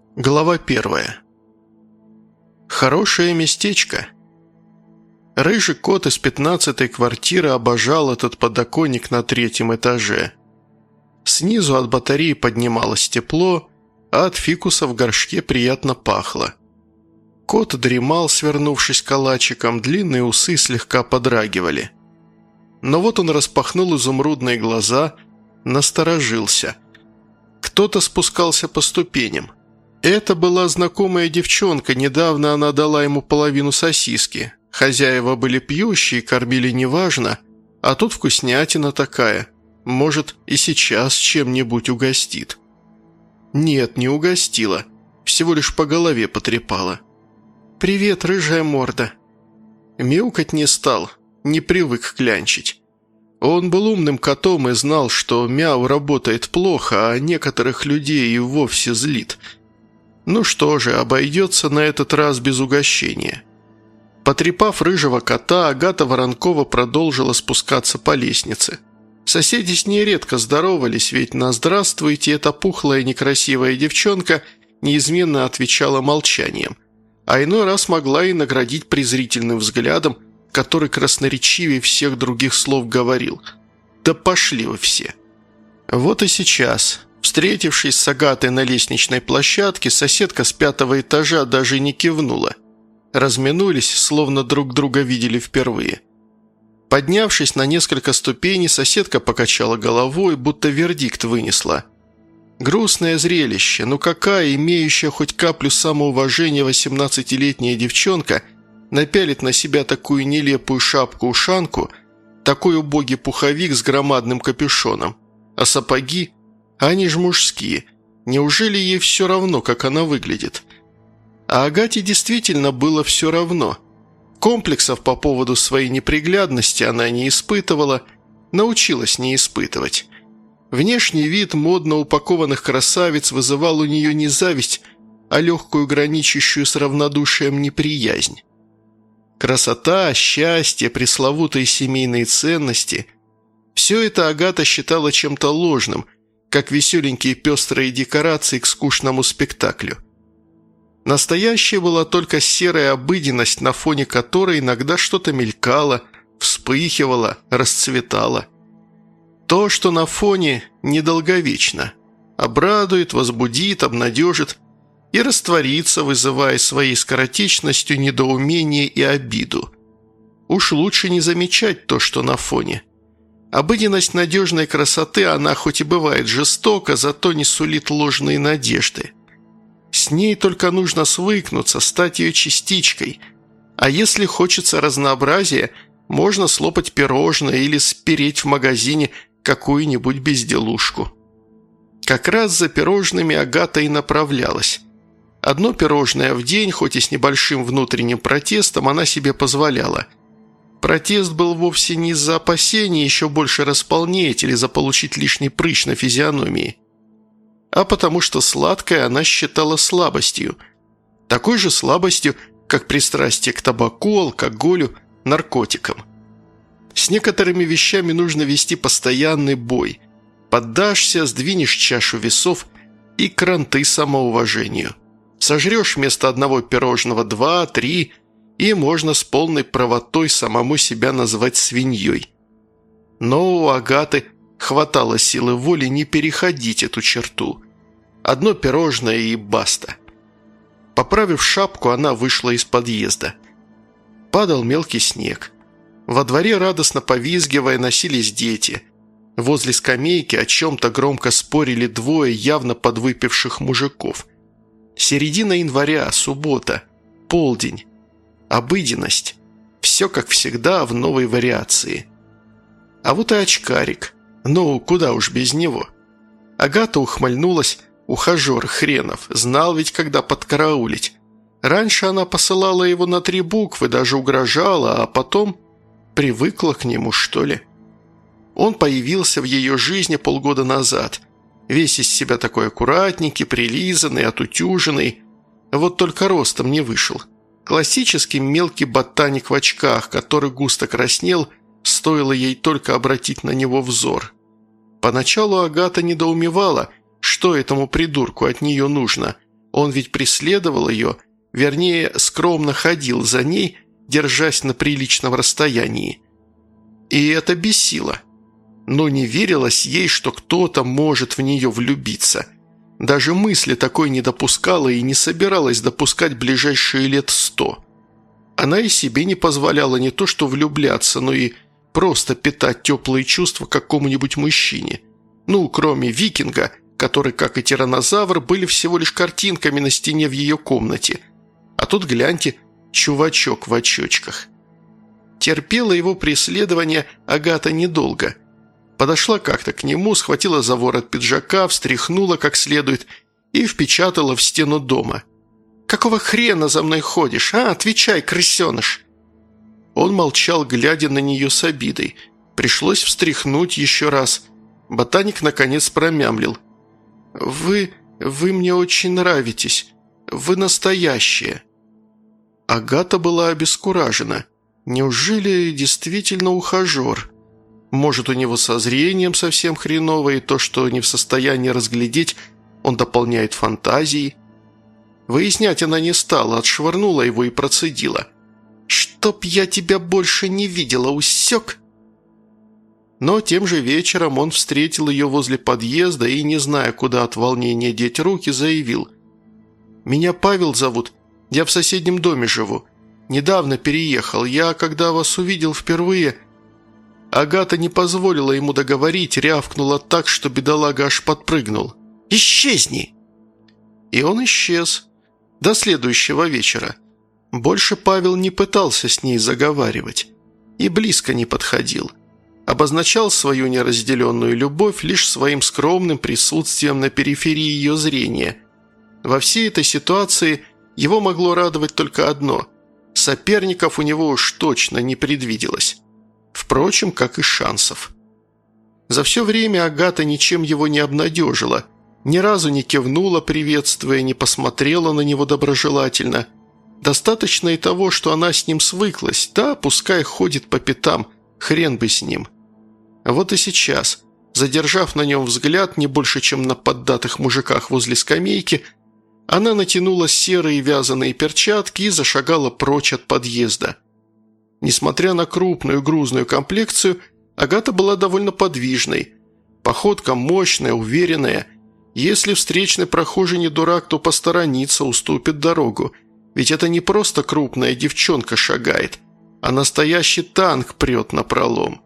Глава 1. Хорошее местечко. Рыжий кот из 15-й квартиры обожал этот подоконник на 3-м этаже. Снизу от батареи поднималось тепло, а от фикуса в горшке приятно пахло. Кот дремал, свернувшись калачиком, длинные усы слегка подрагивали. Но вот он распахнул изумрудные глаза, насторожился. Кто-то спускался по ступеням. Это была знакомая девчонка, недавно она дала ему половину сосиски. Хозяева были пьющие, кормили неважно, а тут вкуснятина такая. Может, и сейчас чем-нибудь угостит. Нет, не угостила, всего лишь по голове потрепала. «Привет, рыжая морда». Мяукать не стал, не привык клянчить. Он был умным котом и знал, что мяу работает плохо, а некоторых людей и вовсе злит. Ну что же, обойдется на этот раз без угощения. Потрепав рыжего кота, Агата Воронкова продолжила спускаться по лестнице. Соседи с ней редко здоровались, ведь на «здравствуйте» эта пухлая некрасивая девчонка неизменно отвечала молчанием, а иной раз могла и наградить презрительным взглядом, который красноречивее всех других слов говорил: «Да пошли вы все». Вот и сейчас, встретившись с Агатой на лестничной площадке, соседка с 5-го этажа даже не кивнула. Разминулись, словно друг друга видели впервые. Поднявшись на несколько ступеней, соседка покачала головой, будто вердикт вынесла. Грустное зрелище, но какая имеющая хоть каплю самоуважения 18-летняя девчонка напялит на себя такую нелепую шапку-ушанку, такой убогий пуховик с громадным капюшоном, а сапоги? Они же мужские. Неужели ей все равно, как она выглядит? А Агате действительно было все равно. Комплексов по поводу своей неприглядности она не испытывала, научилась не испытывать. Внешний вид модно упакованных красавиц вызывал у нее не зависть, а легкую, граничащую с равнодушием неприязнь. Красота, счастье, пресловутые семейные ценности – все это Агата считала чем-то ложным, как веселенькие пестрые декорации к скучному спектаклю. Настоящая была только серая обыденность, на фоне которой иногда что-то мелькало, вспыхивало, расцветало. То, что на фоне, недолговечно. Обрадует, возбудит, обнадежит и растворится, вызывая своей скоротечностью недоумение и обиду. Уж лучше не замечать то, что на фоне. Обыденность надежной красоты, она хоть и бывает жестока, зато не сулит ложные надежды. С ней только нужно свыкнуться, стать ее частичкой. А если хочется разнообразия, можно слопать пирожное или спереть в магазине какую-нибудь безделушку. Как раз за пирожными Агата и направлялась. Одно пирожное в день, хоть и с небольшим внутренним протестом, она себе позволяла. Протест был вовсе не из-за опасения еще больше располнеть или заполучить лишний прыщ на физиономии, а потому что сладкое она считала слабостью. Такой же слабостью, как пристрастие к табаку, алкоголю, наркотикам. С некоторыми вещами нужно вести постоянный бой. Поддашься, сдвинешь чашу весов и кранты самоуважению. Сожрешь вместо одного пирожного 2-3, и можно с полной правотой самому себя назвать свиньей. Но у Агаты хватало силы воли не переходить эту черту. Одно пирожное и баста. Поправив шапку, она вышла из подъезда. Падал мелкий снег. Во дворе, радостно повизгивая, носились дети. Возле скамейки о чем-то громко спорили двое явно подвыпивших мужиков. Середина января, суббота, полдень. Обыденность. Все как всегда в новой вариации. А вот и очкарик. Ну, куда уж без него. Агата ухмыльнулась. Ухажер хренов. Знал ведь, когда подкараулить. Раньше она посылала его на 3 буквы, даже угрожала, а потом привыкла к нему, что ли. Он появился в ее жизни полгода назад. Весь из себя такой аккуратненький, прилизанный, отутюженный. Вот только ростом не вышел. Классический мелкий ботаник в очках, который густо краснел, стоило ей только обратить на него взор. Поначалу Агата недоумевала, что этому придурку от нее нужно, Он ведь преследовал ее, вернее, скромно ходил за ней, держась на приличном расстоянии. И это бесило. Но не верилось ей, что кто-то может в нее влюбиться. Даже мысли такой не допускала и не собиралась допускать ближайшие лет 100. Она и себе не позволяла не то что влюбляться, но и просто питать теплые чувства к какому-нибудь мужчине. Ну, кроме викинга, который, как и тираннозавр, были всего лишь картинками на стене в ее комнате. А тут, гляньте, чувачок в очочках. Терпела его преследование Агата недолго. Подошла как-то к нему, схватила за ворот пиджака, встряхнула как следует и впечатала в стену дома. «Какого хрена за мной ходишь, а? Отвечай, крысеныш!» Он молчал, глядя на нее с обидой. Пришлось встряхнуть еще раз. Ботаник наконец промямлил. «Вы мне очень нравитесь. Вы настоящие». Агата была обескуражена. Неужели действительно ухажер? Может, у него со зрением совсем хреново, и то, что не в состоянии разглядеть, он дополняет фантазии? Выяснять она не стала, отшвырнула его и процедила. «Чтоб я тебя больше не видела, усек?» Но тем же вечером он встретил ее возле подъезда и, не зная, куда от волнения деть руки, заявил. «Меня Павел зовут, я в соседнем доме живу. Недавно переехал, я, когда вас увидел впервые...» Агата не позволила ему договорить, рявкнула так, что бедолага аж подпрыгнул. «Исчезни!» И он исчез. До следующего вечера. Больше Павел не пытался с ней заговаривать. И близко не подходил. Обозначал свою неразделенную любовь лишь своим скромным присутствием на периферии ее зрения. Во всей этой ситуации его могло радовать только одно – соперников у него уж точно не предвиделось. Впрочем, как и шансов. За все время Агата ничем его не обнадежила, ни разу не кивнула, приветствуя, не посмотрела на него доброжелательно. Достаточно и того, что она с ним свыклась, да, пускай ходит по пятам, хрен бы с ним. А вот и сейчас, задержав на нем взгляд не больше, чем на поддатых мужиках возле скамейки, она натянула серые вязаные перчатки и зашагала прочь от подъезда. Несмотря на крупную грузную комплекцию, Агата была довольно подвижной. Походка мощная, уверенная. Если встречный прохожий не дурак, то посторонится, уступит дорогу. Ведь это не просто крупная девчонка шагает, а настоящий танк прет напролом.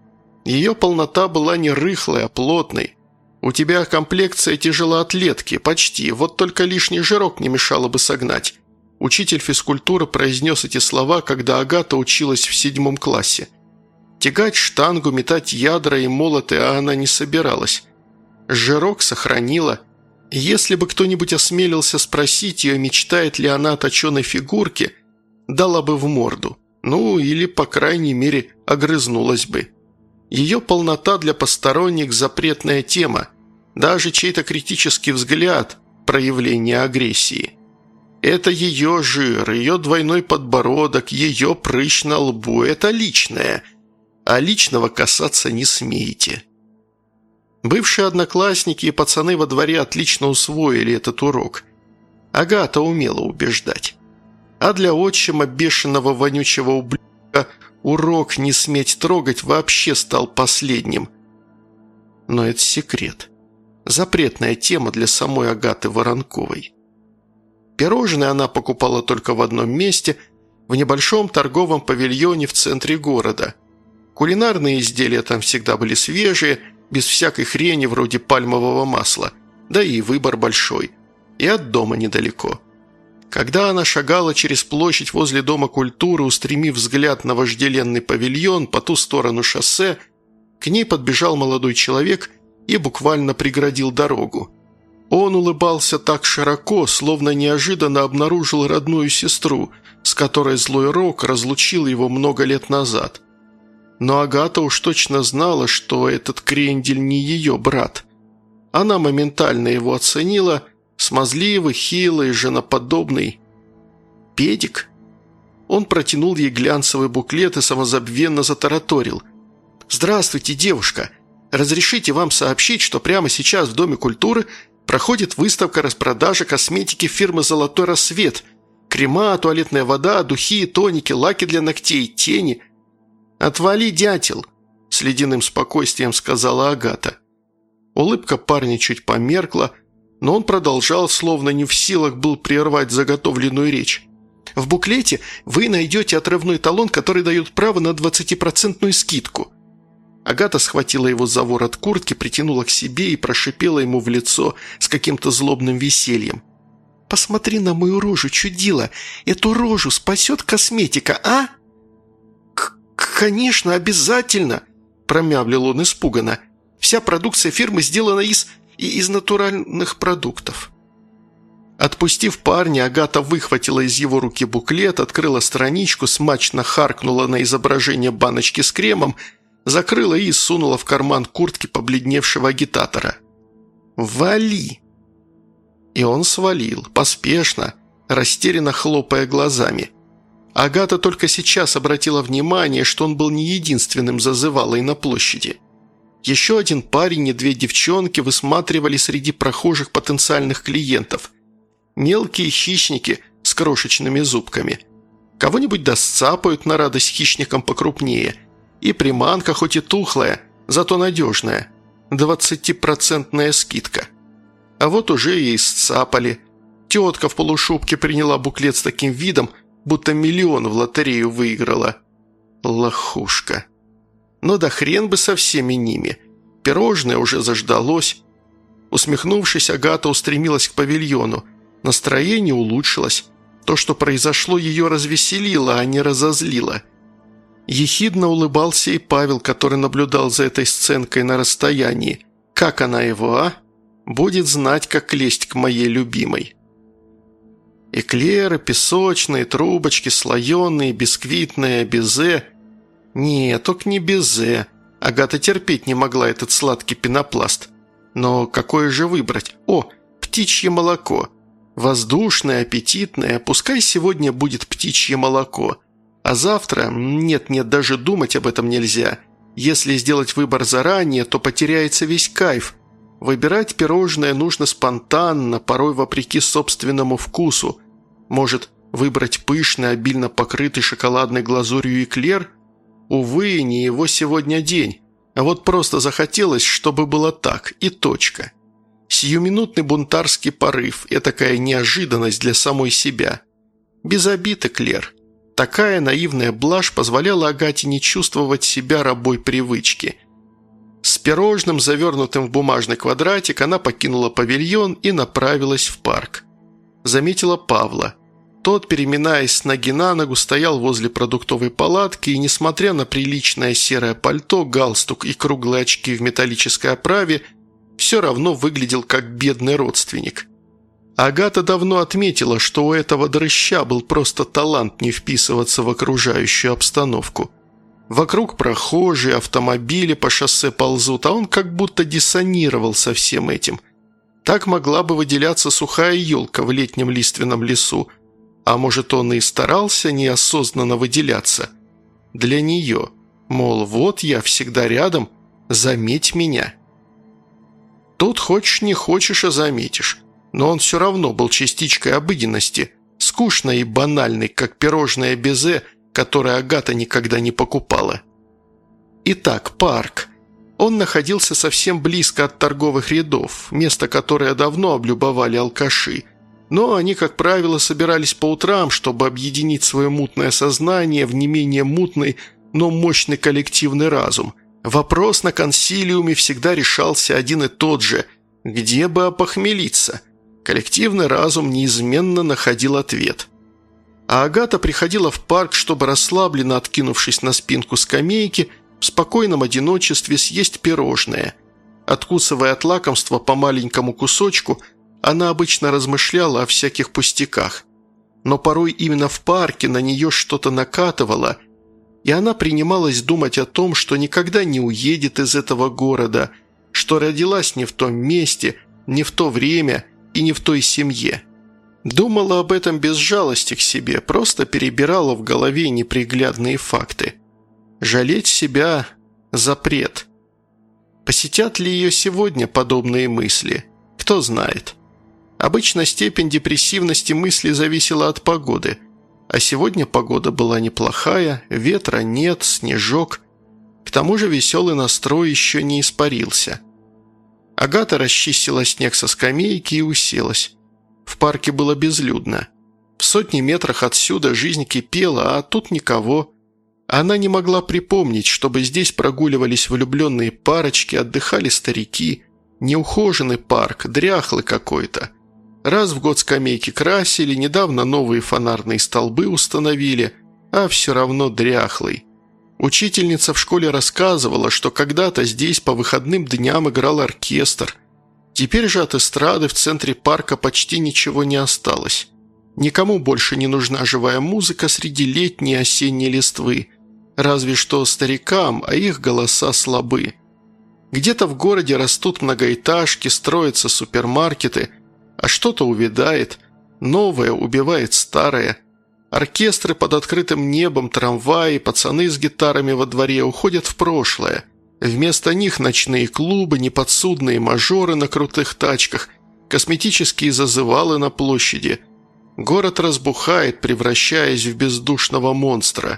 Ее полнота была не рыхлой, а плотной. У тебя комплекция тяжелоатлетки, почти, вот только лишний жирок не мешало бы согнать. Учитель физкультуры произнес эти слова, когда Агата училась в 7 классе. Тягать штангу, метать ядра и молоты она не собиралась. Жирок сохранила. Если бы кто-нибудь осмелился спросить ее, мечтает ли она о точеной фигурке, дала бы в морду. Ну, или, по крайней мере, огрызнулась бы. Ее полнота для посторонних – запретная тема. Даже чей-то критический взгляд – проявление агрессии. Это ее жир, ее двойной подбородок, ее прыщ на лбу – это личное. А личного касаться не смеете. Бывшие одноклассники и пацаны во дворе отлично усвоили этот урок. Агата умела убеждать. А для отчима бешеного вонючего ублюдка урок не сметь трогать вообще стал последним. Но это секрет. Запретная тема для самой Агаты Воронковой. Пирожные она покупала только в одном месте, в небольшом торговом павильоне в центре города. Кулинарные изделия там всегда были свежие, без всякой хрени вроде пальмового масла, да и выбор большой, и от дома недалеко. Когда она шагала через площадь возле Дома культуры, устремив взгляд на вожделенный павильон по ту сторону шоссе, к ней подбежал молодой человек и буквально преградил дорогу. Он улыбался так широко, словно неожиданно обнаружил родную сестру, с которой злой рок разлучил его много лет назад. Но Агата уж точно знала, что этот крендель не ее брат. Она моментально его оценила, смазливый, хилый, женоподобный. «Педик?» Он протянул ей глянцевый буклет и самозабвенно затараторил. «Здравствуйте, девушка! Разрешите вам сообщить, что прямо сейчас в Доме культуры Проходит выставка распродажи косметики фирмы «Золотой рассвет». Крема, туалетная вода, духи, тоники, лаки для ногтей, тени. «Отвали, дятел!» – с ледяным спокойствием сказала Агата. Улыбка парня чуть померкла, но он продолжал, словно не в силах был прервать заготовленную речь. «В буклете вы найдете отрывной талон, который дает право на 20% скидку». Агата схватила его за ворот куртки, притянула к себе и прошипела ему в лицо с каким-то злобным весельем. «Посмотри на мою рожу, чудила! Эту рожу спасет косметика, а?» «Конечно, обязательно!» – промямлил он испуганно. «Вся продукция фирмы сделана из натуральных продуктов». Отпустив парня, Агата выхватила из его руки буклет, открыла страничку, смачно харкнула на изображение баночки с кремом, закрыла и сунула в карман куртки побледневшего агитатора. «Вали!» И он свалил, поспешно, растерянно хлопая глазами. Агата только сейчас обратила внимание, что он был не единственным зазывалой на площади. Еще один парень и две девчонки высматривали среди прохожих потенциальных клиентов. Мелкие хищники с крошечными зубками. Кого-нибудь досцапают на радость хищникам покрупнее. И приманка хоть и тухлая, зато надежная. 20% скидка. А вот уже и сцапали. Тетка в полушубке приняла буклет с таким видом, будто миллион в лотерею выиграла. Лохушка. Но да хрен бы со всеми ними. Пирожное уже заждалось. Усмехнувшись, Агата устремилась к павильону. Настроение улучшилось. То, что произошло, ее развеселило, а не разозлило. Ехидно улыбался и Павел, который наблюдал за этой сценкой на расстоянии. Как она его, а? Будет знать, как лезть к моей любимой. Эклеры, песочные, трубочки, слоеные, бисквитные, безе. Нет, только не безе. Агата терпеть не могла этот сладкий пенопласт. Но какое же выбрать? О, птичье молоко. Воздушное, аппетитное, пускай сегодня будет птичье молоко. А завтра, нет, даже думать об этом нельзя. Если сделать выбор заранее, то потеряется весь кайф. Выбирать пирожное нужно спонтанно, порой вопреки собственному вкусу. Может, выбрать пышный, обильно покрытый шоколадной глазурью эклер? Увы, не его сегодня день. А вот просто захотелось, чтобы было так, и точка. Сиюминутный бунтарский порыв – этакая неожиданность для самой себя. Без обид, эклер. Такая наивная блажь позволяла Агате не чувствовать себя рабой привычки. С пирожным, завернутым в бумажный квадратик, она покинула павильон и направилась в парк. Заметила Павла. Тот, переминаясь с ноги на ногу, стоял возле продуктовой палатки и, несмотря на приличное серое пальто, галстук и круглые очки в металлической оправе, все равно выглядел как бедный родственник. Агата давно отметила, что у этого дрыща был просто талант не вписываться в окружающую обстановку. Вокруг прохожие, автомобили по шоссе ползут, а он как будто диссонировал со всем этим. Так могла бы выделяться сухая елка в летнем лиственном лесу, а может, он и старался неосознанно выделяться. Для нее, мол, вот я всегда рядом, заметь меня. Тут хочешь не хочешь, а заметишь. Но он все равно был частичкой обыденности, скучной и банальной, как пирожное безе, которое Агата никогда не покупала. Итак, парк. Он находился совсем близко от торговых рядов, место, которое давно облюбовали алкаши. Но они, как правило, собирались по утрам, чтобы объединить свое мутное сознание в не менее мутный, но мощный коллективный разум. Вопрос на консилиуме всегда решался один и тот же – где бы опохмелиться? Коллективный разум неизменно находил ответ. А Агата приходила в парк, чтобы, расслабленно откинувшись на спинку скамейки, в спокойном одиночестве съесть пирожное. Откусывая от лакомства по маленькому кусочку, она обычно размышляла о всяких пустяках. Но порой именно в парке на нее что-то накатывало, и она принималась думать о том, что никогда не уедет из этого города, что родилась не в том месте, не в то время и не в той семье. Думала об этом без жалости к себе, просто перебирала в голове неприглядные факты. Жалеть себя – запрет. Посетят ли ее сегодня подобные мысли? Кто знает. Обычно степень депрессивности мысли зависела от погоды, а сегодня погода была неплохая, ветра нет, снежок. К тому же веселый настрой еще не испарился. Агата расчистила снег со скамейки и уселась. В парке было безлюдно. В 100 метрах отсюда жизнь кипела, а тут никого. Она не могла припомнить, чтобы здесь прогуливались влюбленные парочки, отдыхали старики. Неухоженный парк, дряхлый какой-то. Раз в год скамейки красили, недавно новые фонарные столбы установили, а все равно дряхлый. Учительница в школе рассказывала, что когда-то здесь по выходным дням играл оркестр. Теперь же от эстрады в центре парка почти ничего не осталось. Никому больше не нужна живая музыка среди летней и осенней листвы. Разве что старикам, а их голоса слабы. Где-то в городе растут многоэтажки, строятся супермаркеты, а что-то увядает, новое убивает старое. Оркестры под открытым небом, трамваи, пацаны с гитарами во дворе уходят в прошлое. Вместо них ночные клубы, неподсудные мажоры на крутых тачках, косметические зазывалы на площади. Город разбухает, превращаясь в бездушного монстра.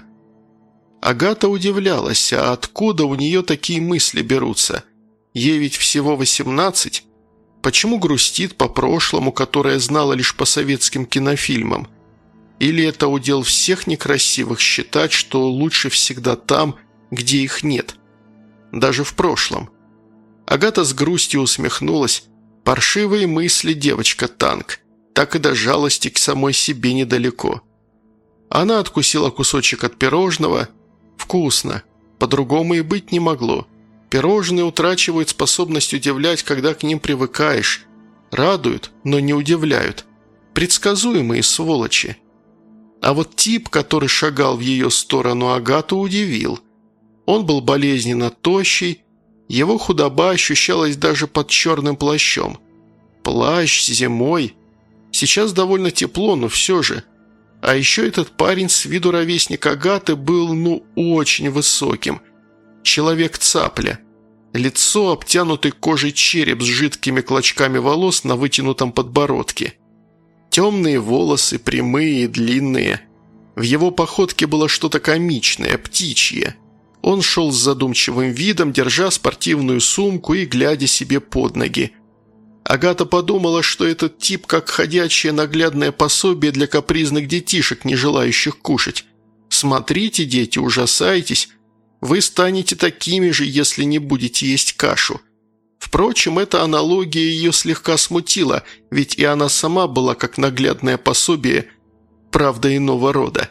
Агата удивлялась, а откуда у нее такие мысли берутся? Ей ведь всего 18. Почему грустит по прошлому, которое знала лишь по советским кинофильмам? Или это удел всех некрасивых считать, что лучше всегда там, где их нет? Даже в прошлом. Агата с грустью усмехнулась. Паршивые мысли, девочка-танк. Так и до жалости к самой себе недалеко. Она откусила кусочек от пирожного. Вкусно. По-другому и быть не могло. Пирожные утрачивают способность удивлять, когда к ним привыкаешь. Радуют, но не удивляют. Предсказуемые сволочи. А вот тип, который шагал в ее сторону, Агату удивил. Он был болезненно тощий, его худоба ощущалась даже под черным плащом. Плащ зимой. Сейчас довольно тепло, но все же. А еще этот парень с виду ровесник Агаты был, очень высоким. Человек-цапля. Лицо, обтянутый кожей череп с жидкими клочками волос на вытянутом подбородке. Темные волосы, прямые и длинные. В его походке было что-то комичное, птичье. Он шел с задумчивым видом, держа спортивную сумку и глядя себе под ноги. Агата подумала, что этот тип как ходячее наглядное пособие для капризных детишек, не желающих кушать. «Смотрите, дети, ужасайтесь. Вы станете такими же, если не будете есть кашу». Впрочем, эта аналогия ее слегка смутила, ведь и она сама была как наглядное пособие, правда, иного рода.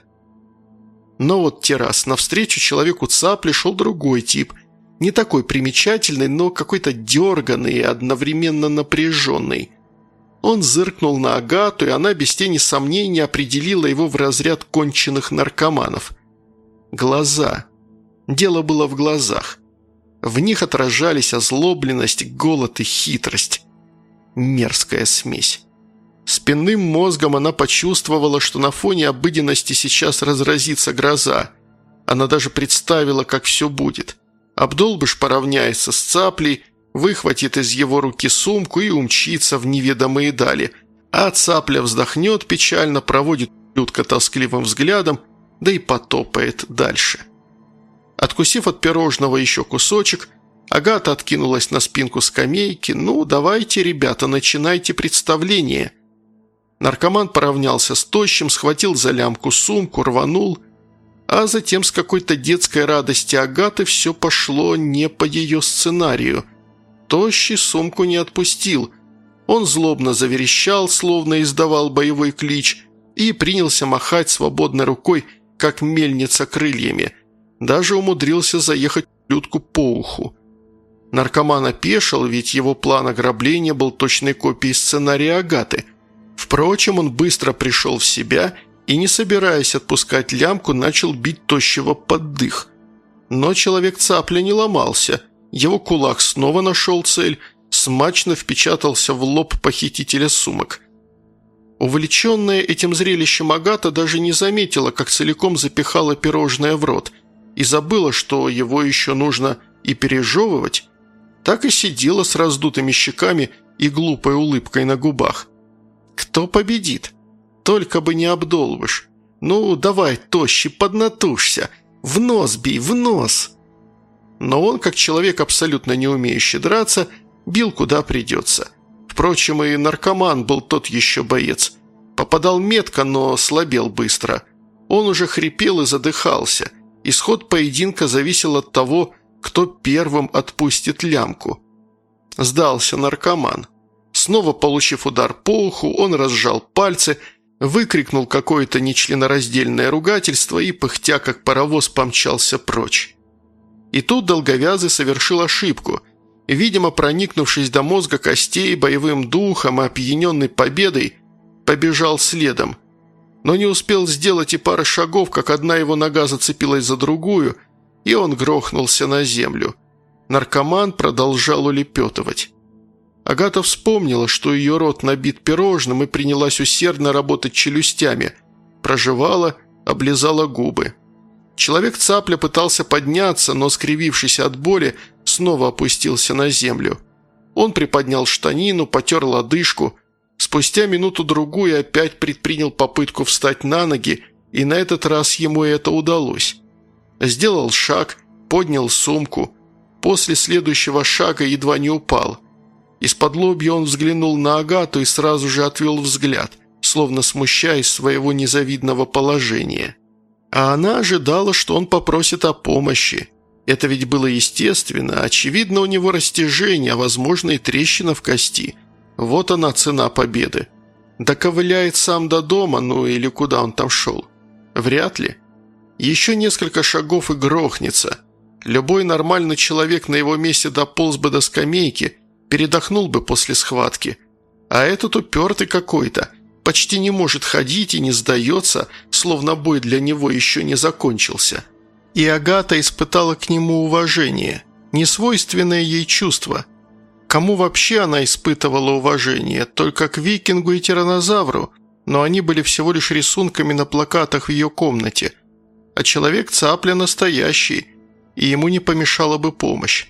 Но вот те раз навстречу человеку-цапле шел другой тип, не такой примечательный, но какой-то дерганный и одновременно напряженный. Он зыркнул на Агату, и она без тени сомнения определила его в разряд конченых наркоманов. Глаза. Дело было в глазах. В них отражались озлобленность, голод и хитрость. Мерзкая смесь. Спинным мозгом она почувствовала, что на фоне обыденности сейчас разразится гроза. Она даже представила, как все будет. Абдолбыш поравняется с цаплей, выхватит из его руки сумку и умчится в неведомые дали, а цапля вздохнет печально, проводит ублюдка тоскливым взглядом, да и потопает дальше. Откусив от пирожного еще кусочек, Агата откинулась на спинку скамейки. «Ну, давайте, ребята, начинайте представление». Наркоман поравнялся с тощим, схватил за лямку сумку, рванул, а затем с какой-то детской радости Агаты все пошло не по ее сценарию. Тощий сумку не отпустил. Он злобно заверещал, словно издавал боевой клич, и принялся махать свободной рукой, как мельница крыльями. Даже умудрился заехать ублюдку по уху. Наркоман опешил, ведь его план ограбления был точной копией сценария Агаты. Впрочем, он быстро пришел в себя и, не собираясь отпускать лямку, начал бить тощего под дых. Но человек-цапля не ломался. Его кулак снова нашел цель, смачно впечатался в лоб похитителя сумок. Увлеченная этим зрелищем Агата даже не заметила, как целиком запихала пирожное в рот, и забыла, что его еще нужно и пережевывать. Так и сидела с раздутыми щеками и глупой улыбкой на губах. «Кто победит? Только бы не обдолбыш. Ну, давай, тощий, поднатужься. В нос бей, в нос!» Но он, как человек, абсолютно не умеющий драться, бил куда придется. Впрочем, и наркоман был тот еще боец. Попадал метко, но слабел быстро. Он уже хрипел и задыхался. Исход поединка зависел от того, кто первым отпустит лямку. Сдался наркоман. Снова получив удар по уху, он разжал пальцы, выкрикнул какое-то нечленораздельное ругательство и, пыхтя как паровоз, помчался прочь. И тут долговязый совершил ошибку. Видимо, проникнувшись до мозга костей боевым духом и опьяненный победой, побежал следом. Но не успел сделать и пары шагов, как одна его нога зацепилась за другую, и он грохнулся на землю. Наркоман продолжал улепетывать. Агата вспомнила, что ее рот набит пирожным, и принялась усердно работать челюстями. Прожевала, облизала губы. Человек-цапля пытался подняться, но, скривившись от боли, снова опустился на землю. Он приподнял штанину, потер лодыжку. Спустя минуту-другую опять предпринял попытку встать на ноги, и на этот раз ему это удалось. Сделал шаг, поднял сумку. После следующего шага едва не упал. Из-под-лобья он взглянул на Агату и сразу же отвел взгляд, словно смущаясь своего незавидного положения. А она ожидала, что он попросит о помощи. Это ведь было естественно. Очевидно, у него растяжение, а, возможно, и трещина в кости. Вот она, цена победы. Доковыляет сам до дома, ну или куда он там шел? Вряд ли. Еще несколько шагов и грохнется. Любой нормальный человек на его месте дополз бы до скамейки, передохнул бы после схватки. А этот упертый какой-то. Почти не может ходить и не сдается, словно бой для него еще не закончился. И Агата испытала к нему уважение, несвойственное ей чувство. Кому вообще она испытывала уважение? Только к викингу и тираннозавру, но они были всего лишь рисунками на плакатах в ее комнате. А человек-цапля настоящий, и ему не помешала бы помощь.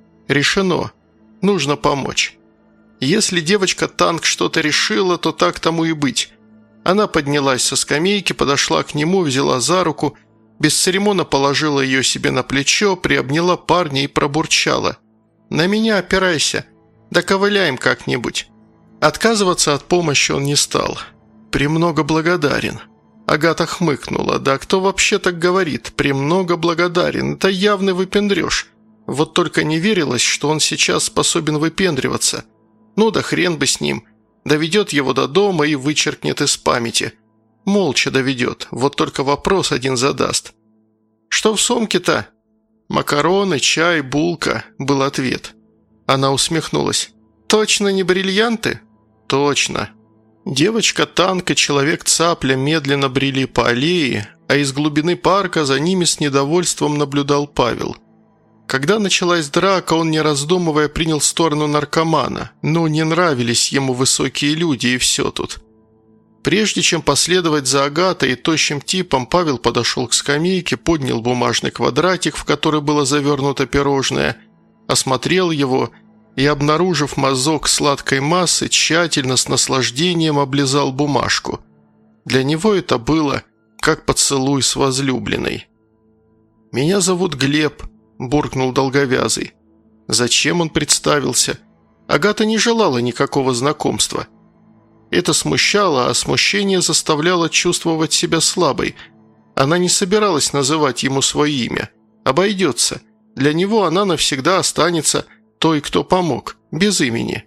Решено. Нужно помочь. Если девочка-танк что-то решила, то так тому и быть. Она поднялась со скамейки, подошла к нему, взяла за руку, бесцеремонно положила ее себе на плечо, приобняла парня и пробурчала. «На меня опирайся. Доковыляем как-нибудь». Отказываться от помощи он не стал. «Премного благодарен». Агата хмыкнула. «Да кто вообще так говорит? Премного благодарен. Это явный выпендреж. Вот только не верилось, что он сейчас способен выпендриваться. Ну да хрен бы с ним. Доведет его до дома и вычеркнет из памяти. Молча доведет, вот только вопрос один задаст. «Что в сумке-то?» «Макароны, чай, булка», – был ответ. Она усмехнулась. «Точно не бриллианты?» «Точно». Девочка-танк и человек-цапля медленно брели по аллее, а из глубины парка за ними с недовольством наблюдал Павел. Когда началась драка, он, не раздумывая, принял сторону наркомана. Ну, не нравились ему высокие люди, и все тут. Прежде чем последовать за Агатой и тощим типом, Павел подошел к скамейке, поднял бумажный квадратик, в который было завернуто пирожное, осмотрел его и, обнаружив мазок сладкой массы, тщательно, с наслаждением облизал бумажку. Для него это было как поцелуй с возлюбленной. «Меня зовут Глеб», – буркнул долговязый. Зачем он представился? Агата не желала никакого знакомства. Это смущало, а смущение заставляло чувствовать себя слабой. Она не собиралась называть ему свое имя. Обойдется. Для него она навсегда останется той, кто помог, без имени.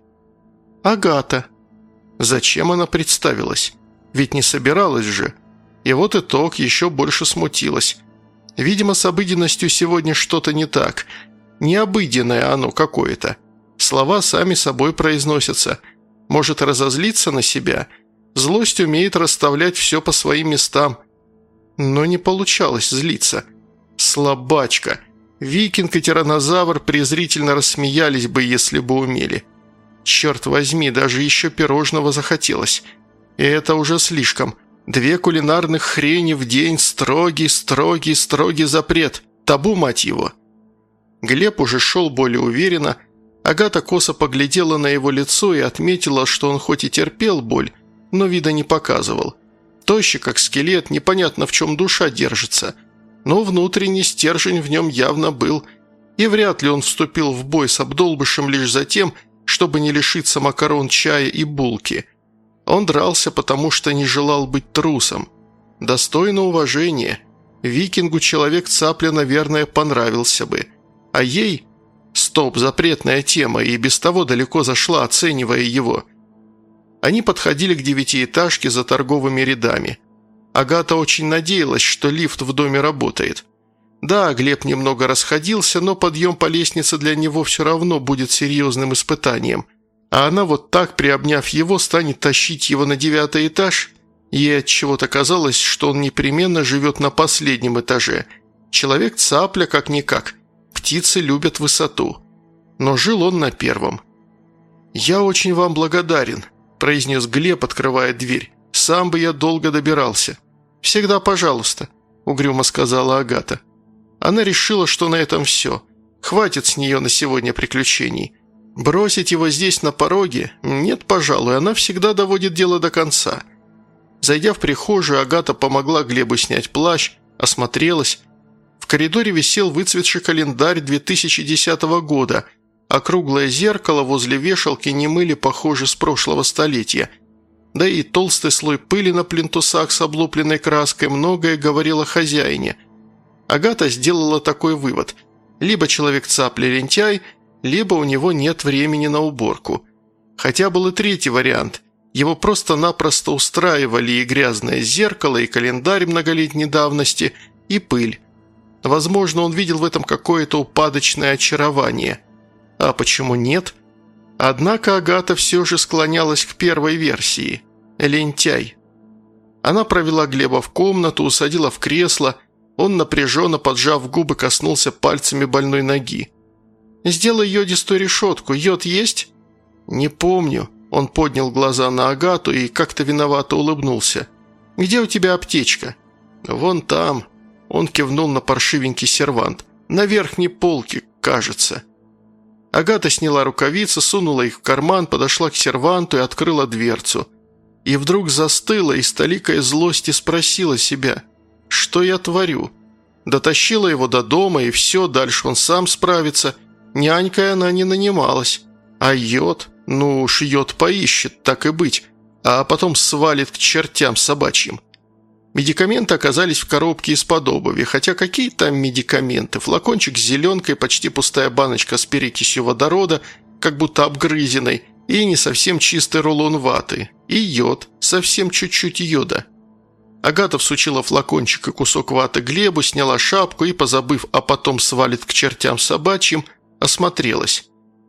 Агата. Зачем она представилась? Ведь не собиралась же. И вот итог, еще больше смутилась. Видимо, с обыденностью сегодня что-то не так. Необыденное оно какое-то. Слова сами собой произносятся. Может разозлиться на себя. Злость умеет расставлять все по своим местам. Но не получалось злиться. Слабачка. Викинг и тираннозавр презрительно рассмеялись бы, если бы умели. Черт возьми, даже еще пирожного захотелось. И это уже слишком. 2 кулинарных хрени в день – строгий запрет. Табу, мать его. Глеб уже шел более уверенно, Агата косо поглядела на его лицо и отметила, что он хоть и терпел боль, но вида не показывал. Тощий, как скелет, непонятно в чем душа держится, но внутренний стержень в нем явно был, и вряд ли он вступил в бой с Абдолбышем лишь за тем, чтобы не лишиться макарон, чая и булки. Он дрался, потому что не желал быть трусом. Достойно уважения. Викингу человек-цапля, наверное, понравился бы. А ей... Стоп, запретная тема, и без того далеко зашла, оценивая его. Они подходили к 9-этажке за торговыми рядами. Агата очень надеялась, что лифт в доме работает. Да, Глеб немного расходился, но подъем по лестнице для него все равно будет серьезным испытанием. А она вот так, приобняв его, станет тащить его на 9-й этаж? Ей отчего-то казалось, что он непременно живет на последнем этаже. Человек-цапля как-никак. Птицы любят высоту. Но жил он на 1-м. «Я очень вам благодарен», – произнес Глеб, открывая дверь. «Сам бы я долго добирался». «Всегда пожалуйста», – угрюмо сказала Агата. Она решила, что на этом все. Хватит с нее на сегодня приключений. Бросить его здесь на пороге? Нет, пожалуй, она всегда доводит дело до конца. Зайдя в прихожую, Агата помогла Глебу снять плащ, осмотрелась. В коридоре висел выцветший календарь 2010 года, а круглое зеркало возле вешалки не мыли, похоже, с прошлого столетия. Да и толстый слой пыли на плинтусах с облупленной краской многое говорил о хозяине. Агата сделала такой вывод. Либо человек-цапля лентяй, либо у него нет времени на уборку. Хотя был и третий вариант. Его просто-напросто устраивали и грязное зеркало, и календарь многолетней давности, и пыль. Возможно, он видел в этом какое-то упадочное очарование. А почему нет? Однако Агата все же склонялась к первой версии. Лентяй. Она провела Глеба в комнату, усадила в кресло. Он, напряженно поджав губы, коснулся пальцами больной ноги. «Сделай йодистую решетку. Йод есть?» «Не помню». Он поднял глаза на Агату и как-то виновато улыбнулся. «Где у тебя аптечка?» «Вон там». Он кивнул на паршивенький сервант. «На верхней полке, кажется». Агата сняла рукавицы, сунула их в карман, подошла к серванту и открыла дверцу. И вдруг застыла и с толикой злости спросила себя: «Что я творю?» Дотащила его до дома, и все, дальше он сам справится. Нянькой она не нанималась. А йод? Ну уж йод поищет, так и быть. А потом свалит к чертям собачьим. Медикаменты оказались в коробке из-под обуви. Хотя какие там медикаменты? Флакончик с зеленкой, почти пустая баночка с перекисью водорода, как будто обгрызенной, и не совсем чистый рулон ваты. И йод, совсем чуть-чуть йода. Агата всучила флакончик и кусок ваты Глебу, сняла шапку и, позабыв, а потом свалит к чертям собачьим, осмотрелась.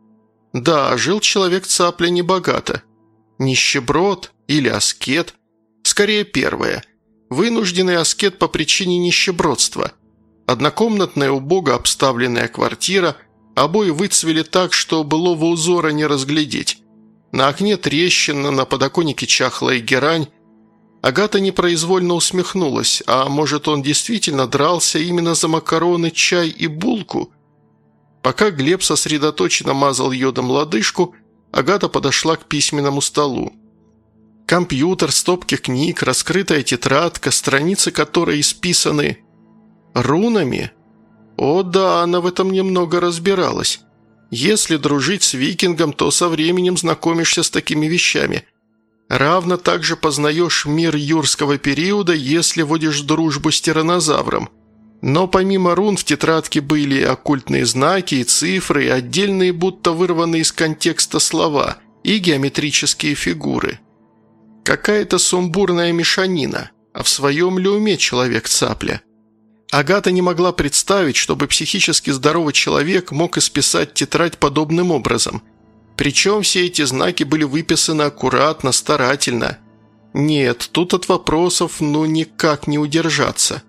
Да, жил человек-цапля небогато. Нищеброд или аскет? Скорее первое. Вынужденный аскет по причине нищебродства. Однокомнатная убого обставленная квартира, обои выцвели так, что былого узора не разглядеть. На окне трещина, на подоконнике чахлая герань. Агата непроизвольно усмехнулась, а может, он действительно дрался именно за макароны, чай и булку? Пока Глеб сосредоточенно мазал йодом лодыжку, Агата подошла к письменному столу. Компьютер, стопки книг, раскрытая тетрадка, страницы которой исписаны рунами. О да, она в этом немного разбиралась. Если дружить с викингом, то со временем знакомишься с такими вещами. Равно также познаешь мир юрского периода, если водишь дружбу с тираннозавром. Но помимо рун в тетрадке были оккультные знаки и цифры, и отдельные, будто вырванные из контекста слова, и геометрические фигуры. Какая-то сумбурная мешанина, а в своем ли уме человек-цапля? Агата не могла представить, чтобы психически здоровый человек мог исписать тетрадь подобным образом. Причем все эти знаки были выписаны аккуратно, старательно. Нет, тут от вопросов никак не удержаться.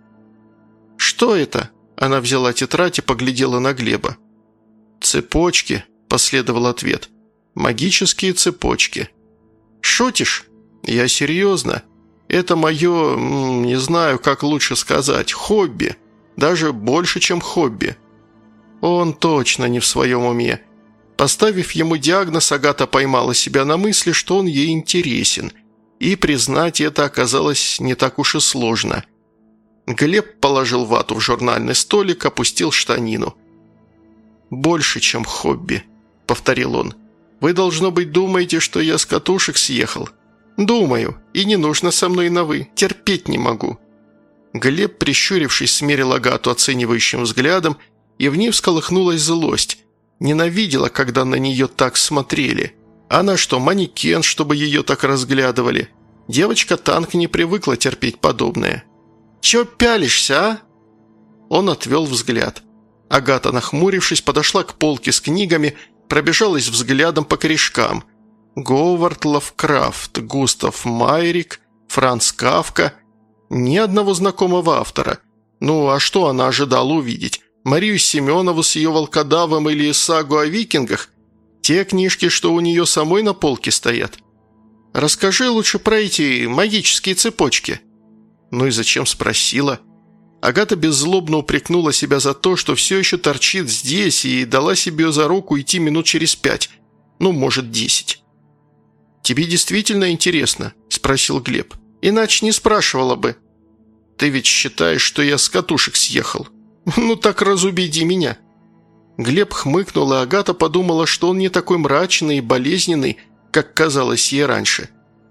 «Что это?» – она взяла тетрадь и поглядела на Глеба. «Цепочки», – последовал ответ. «Магические цепочки». «Шутишь?» «Я серьезно. Это мое, не знаю, как лучше сказать, хобби. Даже больше, чем хобби». Он точно не в своем уме. Поставив ему диагноз, Агата поймала себя на мысли, что он ей интересен, и признать это оказалось не так уж и сложно. Глеб положил вату в журнальный столик, опустил штанину. «Больше, чем хобби», — повторил он. «Вы, должно быть, думаете, что я с катушек съехал?» «Думаю, и не нужно со мной на «вы», терпеть не могу». Глеб, прищурившись, смерил Агату оценивающим взглядом, и в ней всколыхнулась злость. Ненавидела, когда на нее так смотрели. Она что, манекен, чтобы ее так разглядывали? Девочка-танк не привыкла терпеть подобное. «Чё пялишься, а?» Он отвел взгляд. Агата, нахмурившись, подошла к полке с книгами, пробежалась взглядом по корешкам. Говард Лавкрафт, Густав Майрик, Франц Кафка. Ни одного знакомого автора. Ну, а что она ожидала увидеть? Марию Семенову с ее волкодавом или сагу о викингах? Те книжки, что у нее самой на полке стоят. Расскажи лучше про эти магические цепочки». Ну и зачем спросила? Агата беззлобно упрекнула себя за то, что все еще торчит здесь, и дала себе за руку идти минут через 5, ну, может, 10. «Тебе действительно интересно?» – спросил Глеб. «Иначе не спрашивала бы». «Ты ведь считаешь, что я с катушек съехал?» «Ну так разубеди меня». Глеб хмыкнул, и Агата подумала, что он не такой мрачный и болезненный, как казалось ей раньше.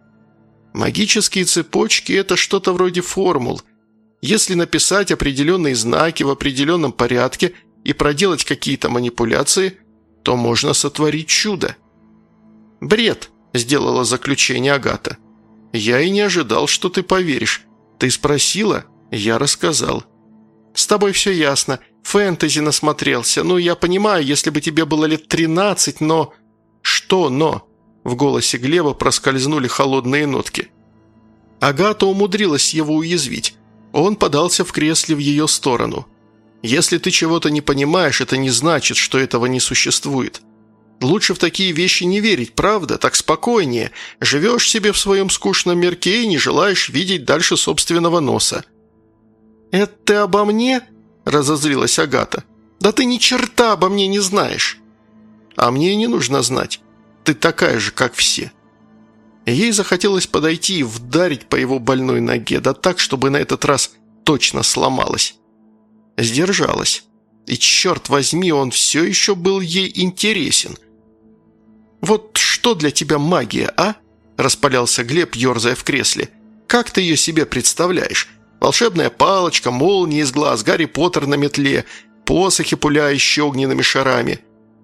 Магические цепочки – это что-то вроде формул. Если написать определенные знаки в определенном порядке и проделать какие-то манипуляции, то можно сотворить чудо. «Бред», – сделала заключение Агата. «Я и не ожидал, что ты поверишь. Ты спросила, я рассказал». «С тобой все ясно. Фэнтези насмотрелся. Ну, я понимаю, если бы тебе было лет 13, но...» «Что «но»?» В голосе Глеба проскользнули холодные нотки. Агата умудрилась его уязвить. Он подался в кресле в ее сторону. «Если ты чего-то не понимаешь, это не значит, что этого не существует. Лучше в такие вещи не верить, правда? Так спокойнее. Живешь себе в своем скучном мирке и не желаешь видеть дальше собственного носа». «Это ты обо мне?» – разозлилась Агата. «Да ты ни черта обо мне не знаешь». «А мне и не нужно знать. Ты такая же, как все». Ей захотелось подойти и вдарить по его больной ноге, да так, чтобы на этот раз точно сломалась. Сдержалась. И, черт возьми, он все еще был ей интересен. «Вот что для тебя магия, а?» – распалялся Глеб, ерзая в кресле. «Как ты ее себе представляешь? Волшебная палочка, молния из глаз, Гарри Поттер на метле, посохи, пуляющие огненными шарами».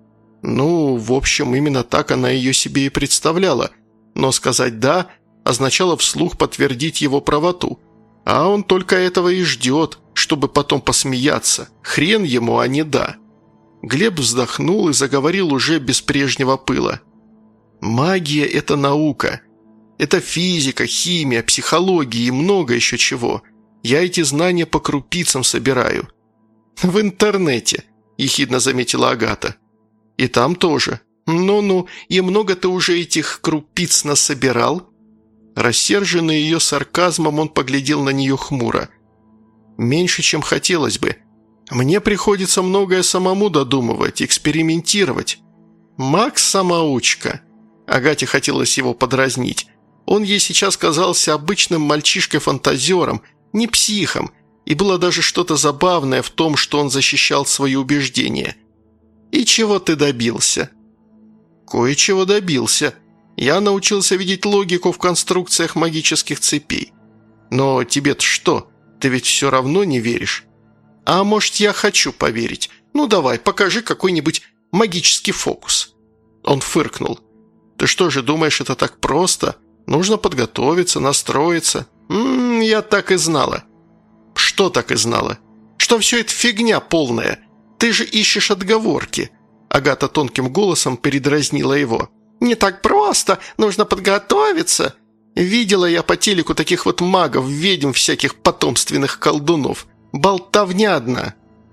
Ну, в общем, именно так она ее себе и представляла. Но сказать «да» означало вслух подтвердить его правоту. А он только этого и ждет, чтобы потом посмеяться. Хрен ему, а не «да». Глеб вздохнул и заговорил уже без прежнего пыла. «Магия – это наука. Это физика, химия, психология и много еще чего. Я эти знания по крупицам собираю». «В интернете», – ехидно заметила Агата. «И там тоже. Ну-ну, и много ты уже этих крупиц насобирал?» Рассерженный ее сарказмом, он поглядел на нее хмуро. «Меньше, чем хотелось бы. Мне приходится многое самому додумывать, экспериментировать». «Макс-самоучка». Агате хотелось его подразнить. Он ей сейчас казался обычным мальчишкой-фантазером, не психом, и было даже что-то забавное в том, что он защищал свои убеждения. «И чего ты добился?» «Кое-чего добился. Я научился видеть логику в конструкциях магических цепей. Но тебе-то что? Ты ведь все равно не веришь?» «А может, я хочу поверить? Ну давай, покажи какой-нибудь магический фокус». Он фыркнул. «Ты что же думаешь, это так просто? Нужно подготовиться, настроиться». Я так и знала». «Что так и знала?» «Что все это фигня полная. Ты же ищешь отговорки». Агата тонким голосом передразнила его. «Не так просто, нужно подготовиться. Видела я по телеку таких вот магов, ведьм, всяких потомственных колдунов. Болтовня одна».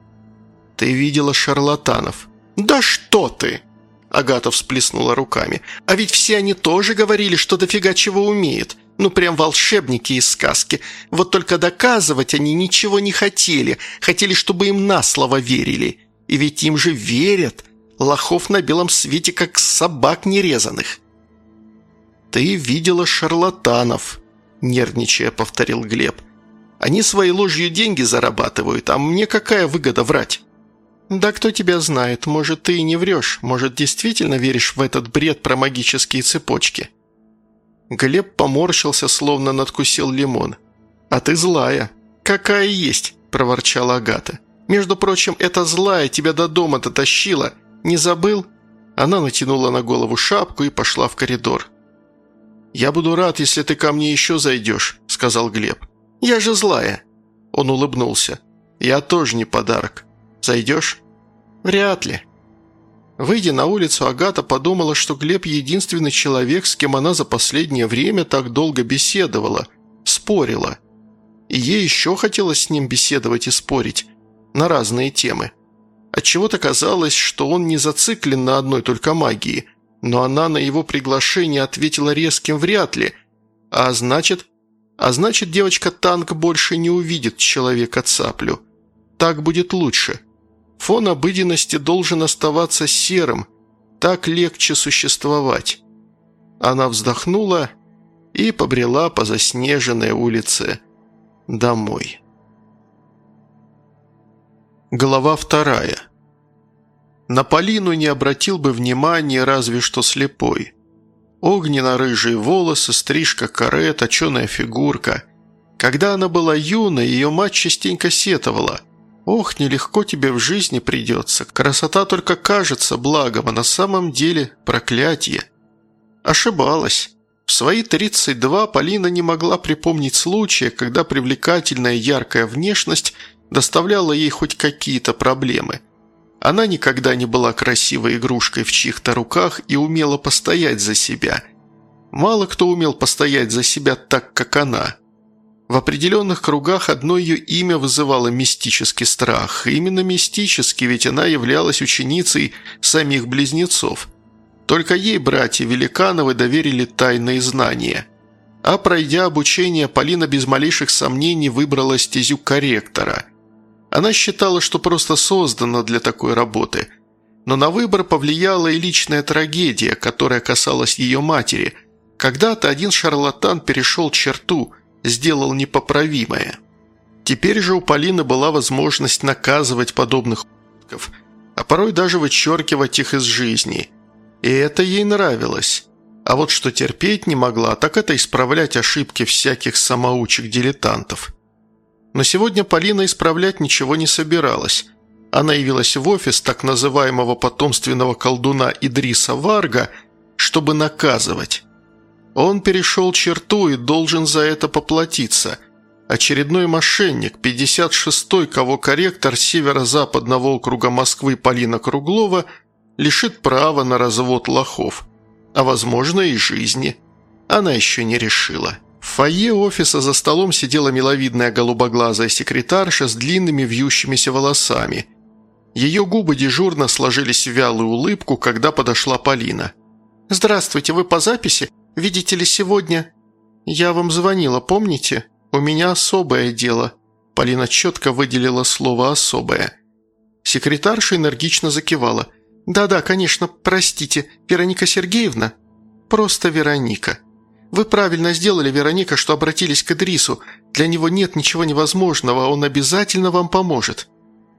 «Ты видела шарлатанов». «Да что ты!» Агата всплеснула руками. «А ведь все они тоже говорили, что дофига чего умеют. Ну, прям волшебники из сказки. Вот только доказывать они ничего не хотели. Хотели, чтобы им на слово верили. И ведь им же верят. Лохов на белом свете, как собак нерезанных». «Ты видела шарлатанов», – нервничая повторил Глеб. «Они своей ложью деньги зарабатывают, а мне какая выгода врать?» «Да кто тебя знает, может, ты и не врешь, может, действительно веришь в этот бред про магические цепочки?» Глеб поморщился, словно надкусил лимон. «А ты злая». «Какая есть», – проворчала Агата. «Между прочим, эта злая тебя до дома дотащила. Не забыл?» Она натянула на голову шапку и пошла в коридор. «Я буду рад, если ты ко мне еще зайдешь», – сказал Глеб. «Я же злая». Он улыбнулся. «Я тоже не подарок. Зайдешь?» «Вряд ли». Выйдя на улицу, Агата подумала, что Глеб единственный человек, с кем она за последнее время так долго беседовала, спорила. И ей еще хотелось с ним беседовать и спорить на разные темы. Отчего-то казалось, что он не зациклен на одной только магии, но она на его приглашение ответила резким «вряд ли», а значит, девочка-танк больше не увидит человека-цаплю. Так будет лучше. Фон обыденности должен оставаться серым, так легче существовать. Она вздохнула и побрела по заснеженной улице домой. Глава 2. На Полину не обратил бы внимания разве что слепой. Огненно-рыжие волосы, стрижка каре, точеная фигурка. Когда она была юной, ее мать частенько сетовала: «Ох, нелегко тебе в жизни придется. Красота только кажется благом, а на самом деле проклятие». Ошибалась. В свои 32 Полина не могла припомнить случая, когда привлекательная яркая внешность доставляла ей хоть какие-то проблемы. Она никогда не была красивой игрушкой в чьих-то руках и умела постоять за себя. Мало кто умел постоять за себя так, как она. В определенных кругах одно ее имя вызывало мистический страх. Именно мистический, ведь она являлась ученицей самих близнецов. Только ей братья Великановы доверили тайные знания. А пройдя обучение, Полина без малейших сомнений выбрала стезю корректора. Она считала, что просто создана для такой работы. Но на выбор повлияла и личная трагедия, которая касалась ее матери. Когда-то один шарлатан перешел черту, сделал непоправимое. Теперь же у Полины была возможность наказывать подобных ублюдков, а порой даже вычеркивать их из жизни. И это ей нравилось. А вот что терпеть не могла, так это исправлять ошибки всяких самоучек-дилетантов. Но сегодня Полина исправлять ничего не собиралась. Она явилась в офис так называемого потомственного колдуна Идриса Варга, чтобы наказывать. Он перешел черту и должен за это поплатиться. Очередной мошенник, 56-й, кого корректор северо-западного округа Москвы Полина Круглова лишит права на развод лохов. А возможно и жизни. Она еще не решила. В фойе офиса за столом сидела миловидная голубоглазая секретарша с длинными вьющимися волосами. Ее губы дежурно сложились в вялую улыбку, когда подошла Полина. «Здравствуйте, вы по записи? Видите ли, сегодня...» «Я вам звонила, помните? У меня особое дело». Полина четко выделила слово «особое». Секретарша энергично закивала. «Да-да, конечно, простите, Вероника Сергеевна?» «Просто Вероника». «Вы правильно сделали, Вероника, что обратились к Идрису. Для него нет ничего невозможного, он обязательно вам поможет».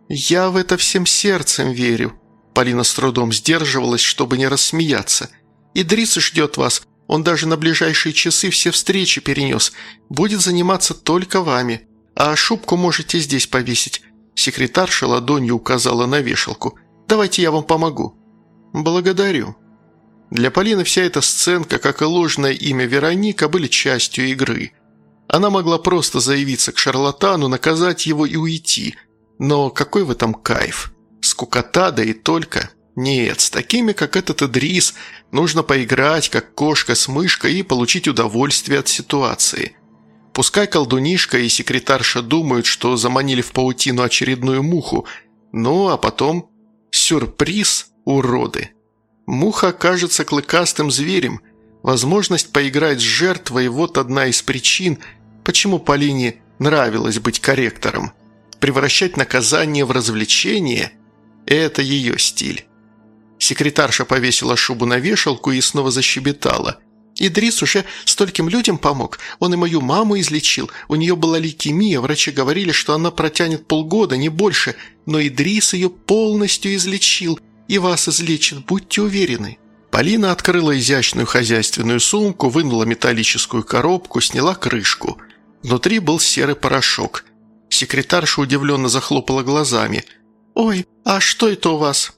«Я в это всем сердцем верю». Полина с трудом сдерживалась, чтобы не рассмеяться. «Идрис ждет вас. Он даже на ближайшие часы все встречи перенес. Будет заниматься только вами. А шубку можете здесь повесить». Секретарша ладонью указала на вешалку. «Давайте я вам помогу». «Благодарю». Для Полины вся эта сценка, как и ложное имя Вероника, были частью игры. Она могла просто заявиться к шарлатану, наказать его и уйти. Но какой в этом кайф? Скукота, да и только. Нет, с такими, как этот Идрис, нужно поиграть, как кошка с мышкой, и получить удовольствие от ситуации. Пускай колдунишка и секретарша думают, что заманили в паутину очередную муху, ну а потом сюрприз, уроды. Муха окажется клыкастым зверем. Возможность поиграть с жертвой – вот одна из причин, почему Полине нравилось быть корректором. Превращать наказание в развлечение – это ее стиль. Секретарша повесила шубу на вешалку и снова защебетала. «Идрис уже стольким людям помог. Он и мою маму излечил. У нее была лейкемия, врачи говорили, что она протянет полгода, не больше. Но Идрис ее полностью излечил. И вас излечит, будьте уверены». Полина открыла изящную хозяйственную сумку, вынула металлическую коробку, сняла крышку. Внутри был серый порошок. Секретарша удивленно захлопала глазами. «Ой, а что это у вас?»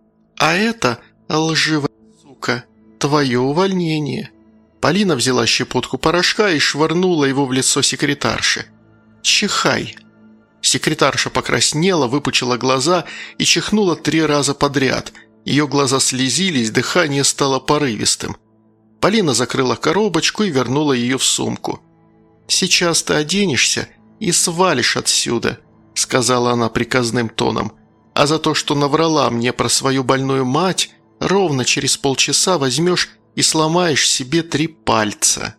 «А это, лживая сука, твое увольнение». Полина взяла щепотку порошка и швырнула его в лицо секретарши. «Чихай». Секретарша покраснела, выпучила глаза и чихнула 3 раза подряд. Ее глаза слезились, дыхание стало порывистым. Полина закрыла коробочку и вернула ее в сумку. «Сейчас ты оденешься и свалишь отсюда», – сказала она приказным тоном. «А за то, что наврала мне про свою больную мать, ровно через полчаса возьмешь и сломаешь себе 3 пальца».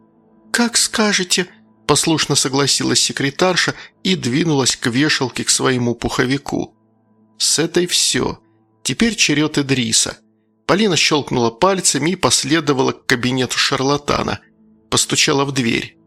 «Как скажете», – послушно согласилась секретарша и двинулась к вешалке к своему пуховику. С этой все. Теперь черед Идриса. Полина щелкнула пальцами и последовала к кабинету шарлатана. Постучала в дверь.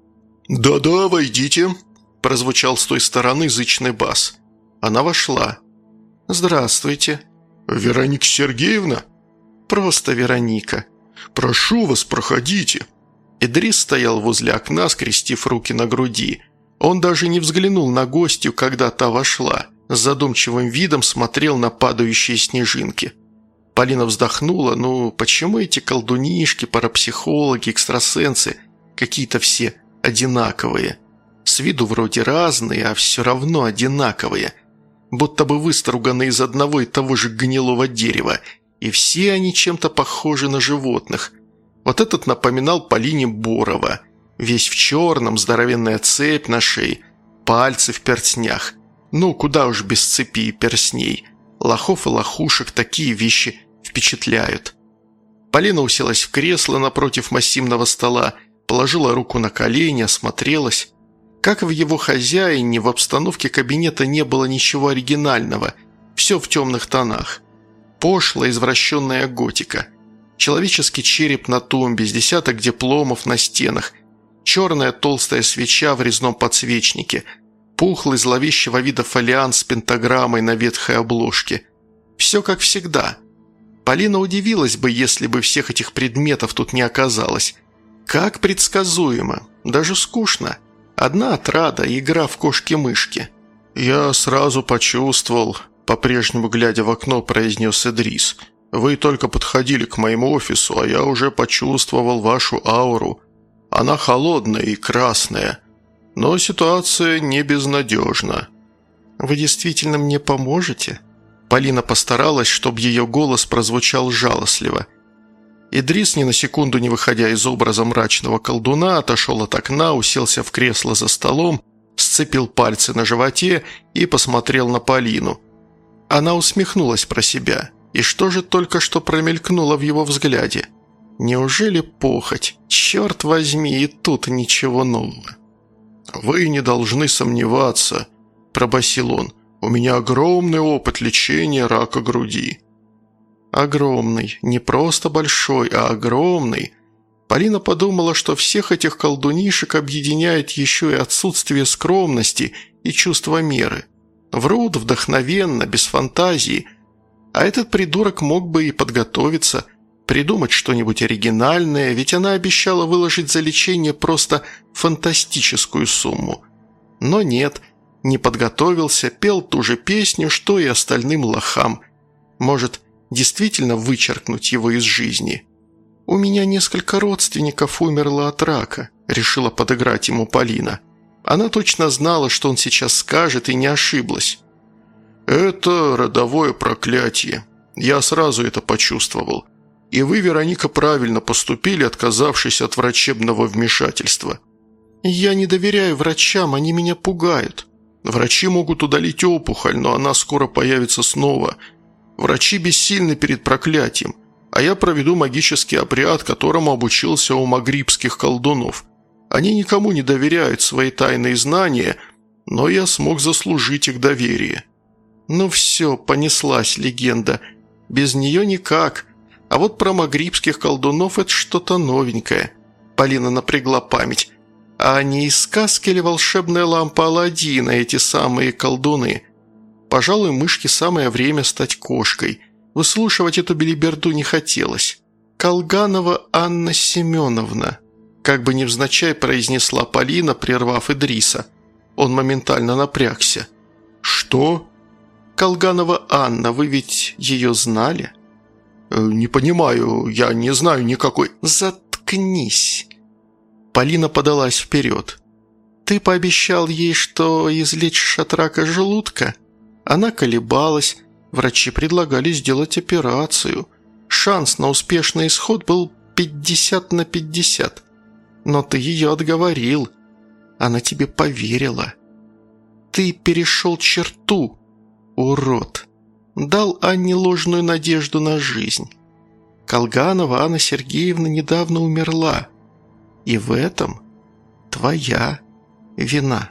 «Да-да, войдите», – прозвучал с той стороны зычный бас. Она вошла. «Здравствуйте». «Вероника Сергеевна?» «Просто Вероника». «Прошу вас, проходите». Идрис стоял возле окна, скрестив руки на груди. Он даже не взглянул на гостью, когда та вошла. С задумчивым видом смотрел на падающие снежинки. Полина вздохнула. «Ну, почему эти колдунишки, парапсихологи, экстрасенсы какие-то все одинаковые? С виду вроде разные, а все равно одинаковые. Будто бы выструганы из одного и того же гнилого дерева. И все они чем-то похожи на животных. Вот этот напоминал Полине Борова. Весь в черном, здоровенная цепь на шее, пальцы в перстнях. Ну, куда уж без цепи и перстней. Лохов и лохушек такие вещи впечатляют». Полина уселась в кресло напротив массивного стола, положила руку на колени, осмотрелась. Как в его хозяине, в обстановке кабинета не было ничего оригинального. Все в темных тонах. Пошлая, извращенная готика. Человеческий череп на тумбе, с десяток дипломов на стенах. Черная толстая свеча в резном подсвечнике. Пухлый зловещего вида фолиант с пентаграммой на ветхой обложке. Все как всегда. Полина удивилась бы, если бы всех этих предметов тут не оказалось. Как предсказуемо. Даже скучно. Одна отрада – игра в кошки-мышки. «Я сразу почувствовал», – по-прежнему глядя в окно, произнес Идрис. «Вы только подходили к моему офису, а я уже почувствовал вашу ауру. Она холодная и красная. Но ситуация не безнадежна». «Вы действительно мне поможете?» Полина постаралась, чтобы ее голос прозвучал жалостливо. Идрис, ни на секунду не выходя из образа мрачного колдуна, отошел от окна, уселся в кресло за столом, сцепил пальцы на животе и посмотрел на Полину. Она усмехнулась про себя. И что же только что промелькнуло в его взгляде? Неужели похоть? Черт возьми, и тут ничего нового. «Вы не должны сомневаться», – пробасил он. «У меня огромный опыт лечения рака груди». Огромный. Не просто большой, а огромный. Полина подумала, что всех этих колдунишек объединяет еще и отсутствие скромности и чувства меры. Врут вдохновенно, без фантазии. А этот придурок мог бы и подготовиться, придумать что-нибудь оригинальное, ведь она обещала выложить за лечение просто фантастическую сумму. Но нет, не подготовился, пел ту же песню, что и остальным лохам. Может, действительно вычеркнуть его из жизни? «У меня несколько родственников умерло от рака», – решила подыграть ему Полина. Она точно знала, что он сейчас скажет, и не ошиблась. «Это родовое проклятие. Я сразу это почувствовал. И вы, Вероника, правильно поступили, отказавшись от врачебного вмешательства». «Я не доверяю врачам, они меня пугают». «Врачи могут удалить опухоль, но она скоро появится снова. Врачи бессильны перед проклятием, а я проведу магический обряд, которому обучился у магрибских колдунов. Они никому не доверяют свои тайные знания, но я смог заслужить их доверие». «Ну все, понеслась легенда. Без нее никак. А вот про магрибских колдунов это что-то новенькое». Полина напрягла память. «А не из сказки ли волшебная лампа Аладдина эти самые колдуны? Пожалуй, мышке самое время стать кошкой. Выслушивать эту белиберду не хотелось». «Колганова Анна Семеновна», как бы невзначай произнесла Полина, прервав Идриса. Он моментально напрягся. «Что?» «Колганова Анна, вы ведь ее знали?» «Не понимаю, я не знаю никакой...» «Заткнись!» Полина подалась вперед. «Ты пообещал ей, что излечишь от рака желудка?» Она колебалась, врачи предлагали сделать операцию. Шанс на успешный исход был 50/50. Но ты ее отговорил. Она тебе поверила. Ты перешел черту, урод. Дал Анне ложную надежду на жизнь. Колганова Анна Сергеевна недавно умерла. И в этом твоя вина».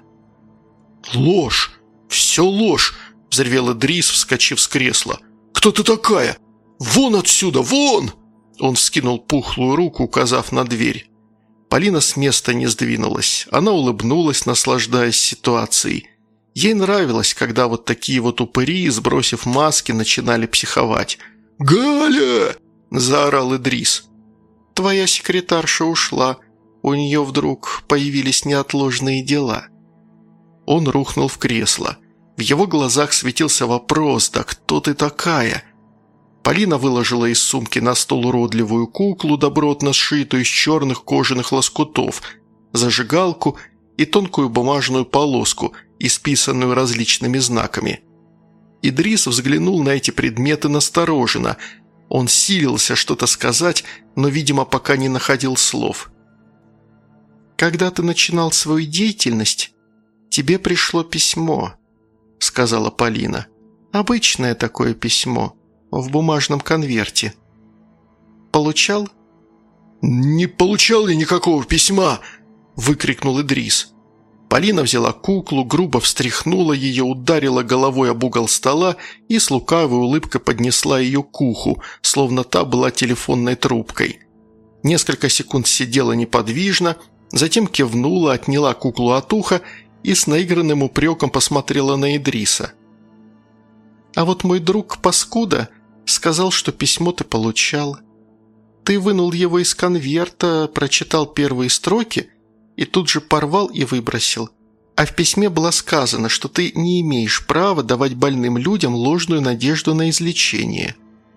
«Ложь! Все ложь!» – взревел Идрис, вскочив с кресла. «Кто ты такая? Вон отсюда, вон!» Он вскинул пухлую руку, указав на дверь. Полина с места не сдвинулась. Она улыбнулась, наслаждаясь ситуацией. Ей нравилось, когда вот такие вот упыри, сбросив маски, начинали психовать. «Галя!» – заорал Идрис. «Твоя секретарша ушла. У нее вдруг появились неотложные дела». Он рухнул в кресло. В его глазах светился вопрос: «Да кто ты такая?» Полина выложила из сумки на стол уродливую куклу, добротно сшитую из черных кожаных лоскутов, зажигалку и тонкую бумажную полоску, исписанную различными знаками. Идрис взглянул на эти предметы настороженно. Он силился что-то сказать, но, видимо, пока не находил слов. «Когда ты начинал свою деятельность, тебе пришло письмо», – сказала Полина. «Обычное такое письмо, в бумажном конверте. Получал?» «Не получал я никакого письма!» – выкрикнул Идрис. Полина взяла куклу, грубо встряхнула ее, ударила головой об угол стола и с лукавой улыбкой поднесла ее к уху, словно та была телефонной трубкой. Несколько секунд сидела неподвижно, затем кивнула, отняла куклу от уха и с наигранным упреком посмотрела на Идриса. «А вот мой друг Паскуда сказал, что письмо ты получал. Ты вынул его из конверта, прочитал первые строки и тут же порвал и выбросил. А в письме было сказано, что ты не имеешь права давать больным людям ложную надежду на излечение».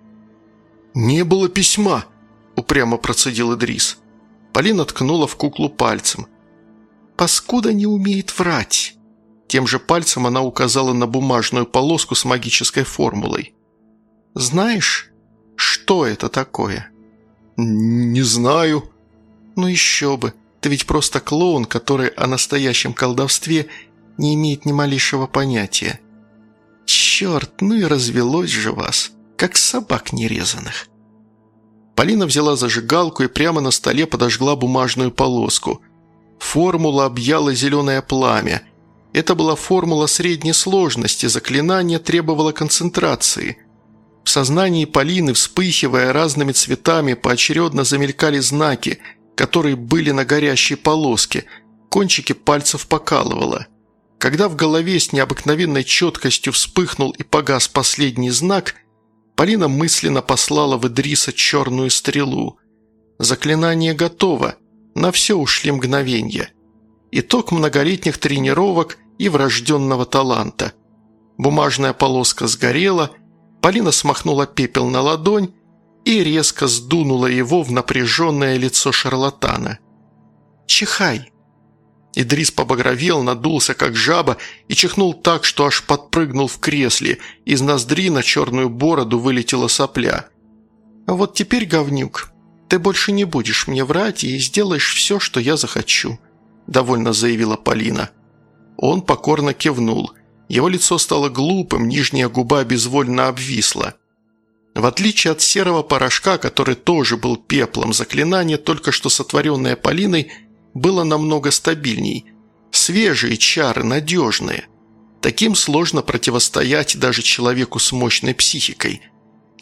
«Не было письма», – упрямо процедил Идрис. Полина ткнула в куклу пальцем. «Паскуда не умеет врать». Тем же пальцем она указала на бумажную полоску с магической формулой. «Знаешь, что это такое?» «Не знаю». «Ну еще бы. Ты ведь просто клоун, который о настоящем колдовстве не имеет ни малейшего понятия. Черт, ну и развелось же вас, как собак нерезанных». Полина взяла зажигалку и прямо на столе подожгла бумажную полоску. Формула объяла зеленое пламя. Это была формула средней сложности, заклинание требовало концентрации. В сознании Полины, вспыхивая разными цветами, поочередно замелькали знаки, которые были на горящей полоске, кончики пальцев покалывало. Когда в голове с необыкновенной четкостью вспыхнул и погас последний знак, Полина мысленно послала в Идриса черную стрелу. Заклинание готово, на все ушли мгновенья. Итог многолетних тренировок и врожденного таланта. Бумажная полоска сгорела, Полина смахнула пепел на ладонь и резко сдунула его в напряженное лицо шарлатана. «Чихай!» Идрис побагровел, надулся как жаба и чихнул так, что аж подпрыгнул в кресле. Из ноздри на черную бороду вылетела сопля. «А вот теперь, говнюк, ты больше не будешь мне врать и сделаешь все, что я захочу», – довольно заявила Полина. Он покорно кивнул. Его лицо стало глупым, нижняя губа безвольно обвисла. В отличие от серого порошка, который тоже был пеплом, заклинание, только что сотворенное Полиной, было намного стабильней. Свежие чары, надежные. Таким сложно противостоять даже человеку с мощной психикой.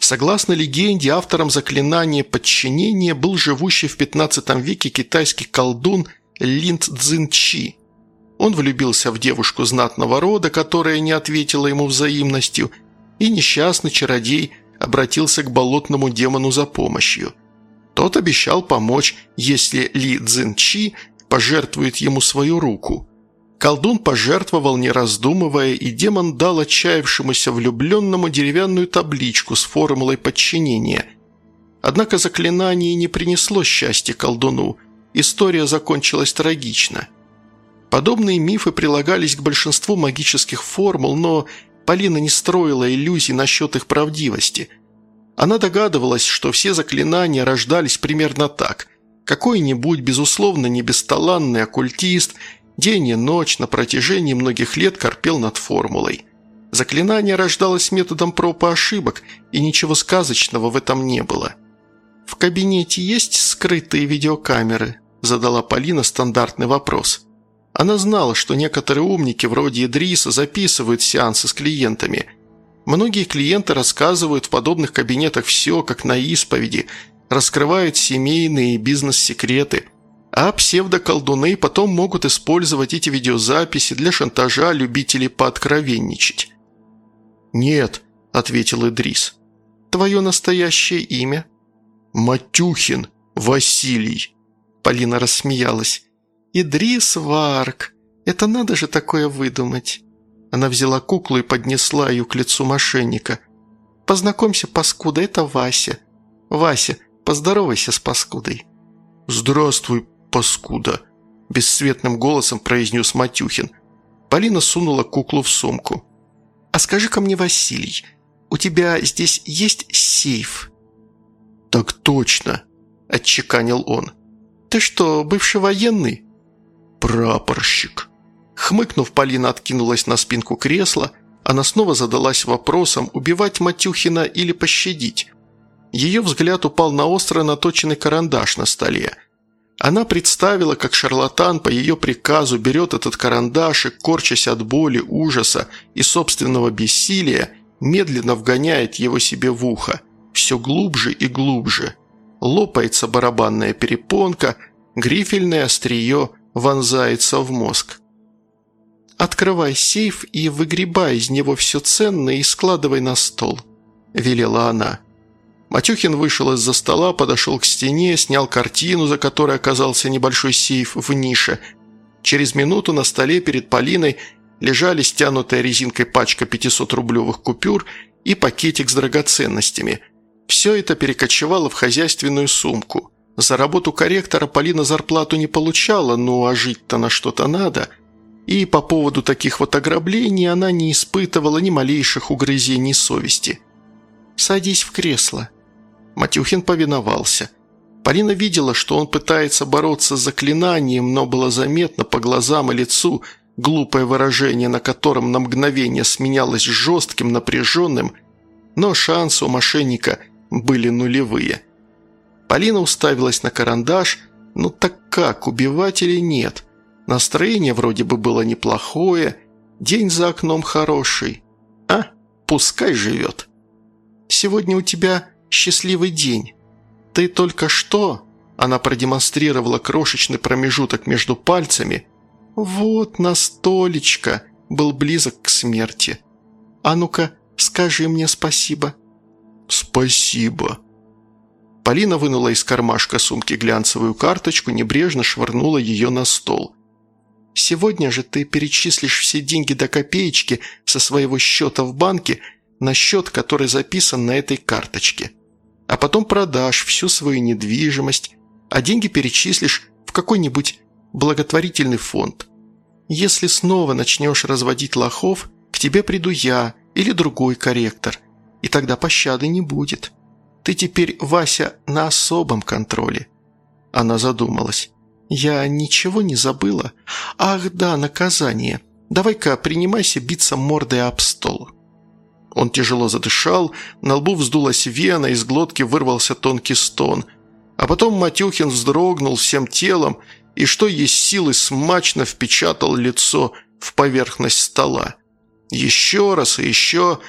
Согласно легенде, автором заклинания подчинения был живущий в 15 веке китайский колдун Лин Цзиньчи. Он влюбился в девушку знатного рода, которая не ответила ему взаимностью, и несчастный чародей обратился к болотному демону за помощью. Тот обещал помочь, если Ли Цзиньчи пожертвует ему свою руку. Колдун пожертвовал, не раздумывая, и демон дал отчаявшемуся влюбленному деревянную табличку с формулой подчинения. Однако заклинание не принесло счастья колдуну, история закончилась трагично. Подобные мифы прилагались к большинству магических формул, но Полина не строила иллюзий насчет их правдивости. Она догадывалась, что все заклинания рождались примерно так. Какой-нибудь, безусловно, не бесталанный оккультист день и ночь на протяжении многих лет корпел над формулой. Заклинание рождалось методом проб и ошибок, и ничего сказочного в этом не было. «В кабинете есть скрытые видеокамеры?» – задала Полина стандартный вопрос. Она знала, что некоторые умники вроде Идриса записывают сеансы с клиентами. Многие клиенты рассказывают в подобных кабинетах все, как на исповеди, раскрывают семейные и бизнес-секреты, а псевдоколдуны потом могут использовать эти видеозаписи для шантажа любителей пооткровенничать. «Нет», – ответил Идрис. «Твое настоящее имя?» «Матюхин Василий», – Полина рассмеялась. «Идрис Варк, это надо же такое выдумать». Она взяла куклу и поднесла ее к лицу мошенника. «Познакомься, паскуда, это Вася. Вася, поздоровайся с паскудой». «Здравствуй, паскуда», – бесцветным голосом произнес Матюхин. Полина сунула куклу в сумку. «А скажи-ка мне, Василий, у тебя здесь есть сейф?» «Так точно», – отчеканил он. «Ты что, бывший военный?» «Прапорщик». Хмыкнув, Полина откинулась на спинку кресла. Она снова задалась вопросом, убивать Матюхина или пощадить. Ее взгляд упал на остро наточенный карандаш на столе. Она представила, как шарлатан по ее приказу берет этот карандаш и, корчась от боли, ужаса и собственного бессилия, медленно вгоняет его себе в ухо. Все глубже и глубже. Лопается барабанная перепонка, грифельное острие вонзается в мозг. «Открывай сейф и выгребай из него все ценное и складывай на стол», – велела она. Матюхин вышел из-за стола, подошел к стене, снял картину, за которой оказался небольшой сейф в нише. Через минуту на столе перед Полиной лежали стянутая резинкой пачка 500-рублевых купюр и пакетик с драгоценностями. Все это перекочевало в хозяйственную сумку. За работу корректора Полина зарплату не получала, ну а жить-то на что-то надо. И по поводу таких вот ограблений она не испытывала ни малейших угрызений совести. «Садись в кресло». Матюхин повиновался. Полина видела, что он пытается бороться с заклинанием, но было заметно по глазам и лицу глупое выражение, на котором на мгновение сменялось жестким, напряженным, но шансы у мошенника были нулевые. Полина уставилась на карандаш. Ну так как, убивать или нет? Настроение вроде бы было неплохое, день за окном хороший. А, пускай живет. «Сегодня у тебя счастливый день. Ты только что...» Она продемонстрировала крошечный промежуток между пальцами. «Вот настолечко был близок к смерти. А ну-ка, скажи мне спасибо». «Спасибо». Полина вынула из кармашка сумки глянцевую карточку, небрежно швырнула ее на стол. «Сегодня же ты перечислишь все деньги до копеечки со своего счета в банке на счет, который записан на этой карточке. А потом продашь всю свою недвижимость, а деньги перечислишь в какой-нибудь благотворительный фонд. Если снова начнешь разводить лохов, к тебе приду я или другой корректор, и тогда пощады не будет. Ты теперь, Вася, на особом контроле». Она задумалась. «Я ничего не забыла? Ах да, наказание. Давай-ка принимайся биться мордой об стол». Он тяжело задышал, на лбу вздулась вена, из глотки вырвался тонкий стон. А потом Матюхин вздрогнул всем телом и, что есть силы, смачно впечатал лицо в поверхность стола. Еще раз и еще,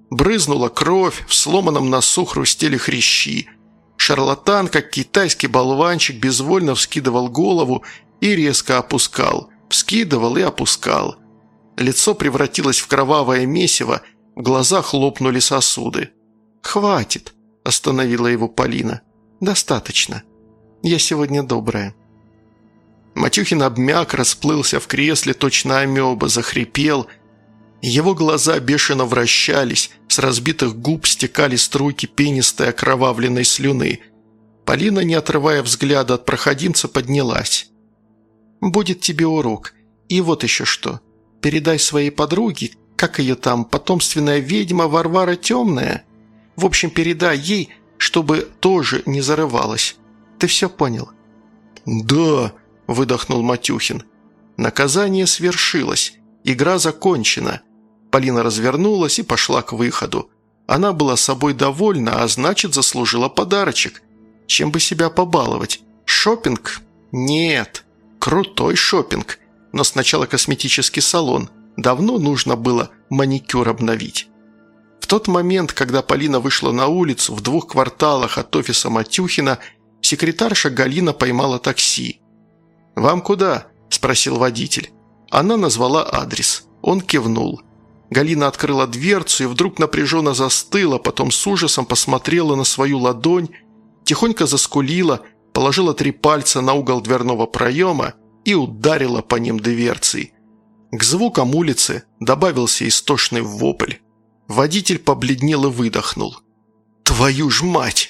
Брызнула кровь, в сломанном носу хрустели хрящи. Шарлатан, как китайский болванчик, безвольно вскидывал голову и резко опускал. Вскидывал и опускал. Лицо превратилось в кровавое месиво, в глазах лопнули сосуды. «Хватит», – остановила его Полина. «Достаточно. Я сегодня добрая». Матюхин обмяк, расплылся в кресле, точно амеба, захрипел. Его глаза бешено вращались, с разбитых губ стекали струйки пенистой окровавленной слюны. Полина, не отрывая взгляда от проходимца, поднялась. «Будет тебе урок. И вот еще что. Передай своей подруге, как ее там, потомственная ведьма Варвара Темная. В общем, передай ей, чтобы тоже не зарывалась. Ты все понял?» «Да», – выдохнул Матюхин. Наказание свершилось. Игра закончена. Полина развернулась и пошла к выходу. Она была собой довольна, а значит, заслужила подарочек. Чем бы себя побаловать? Шопинг? Нет. Крутой шопинг. Но сначала косметический салон. Давно нужно было маникюр обновить. В тот момент, когда Полина вышла на улицу, в 2 кварталах от офиса Матюхина, секретарша Галина поймала такси. «Вам куда?» – спросил водитель. Она назвала адрес. Он кивнул. Галина открыла дверцу и вдруг напряженно застыла, потом с ужасом посмотрела на свою ладонь, тихонько заскулила, положила 3 пальца на угол дверного проема и ударила по ним дверцей. К звукам улицы добавился истошный вопль. Водитель побледнел и выдохнул. «Твою ж мать!»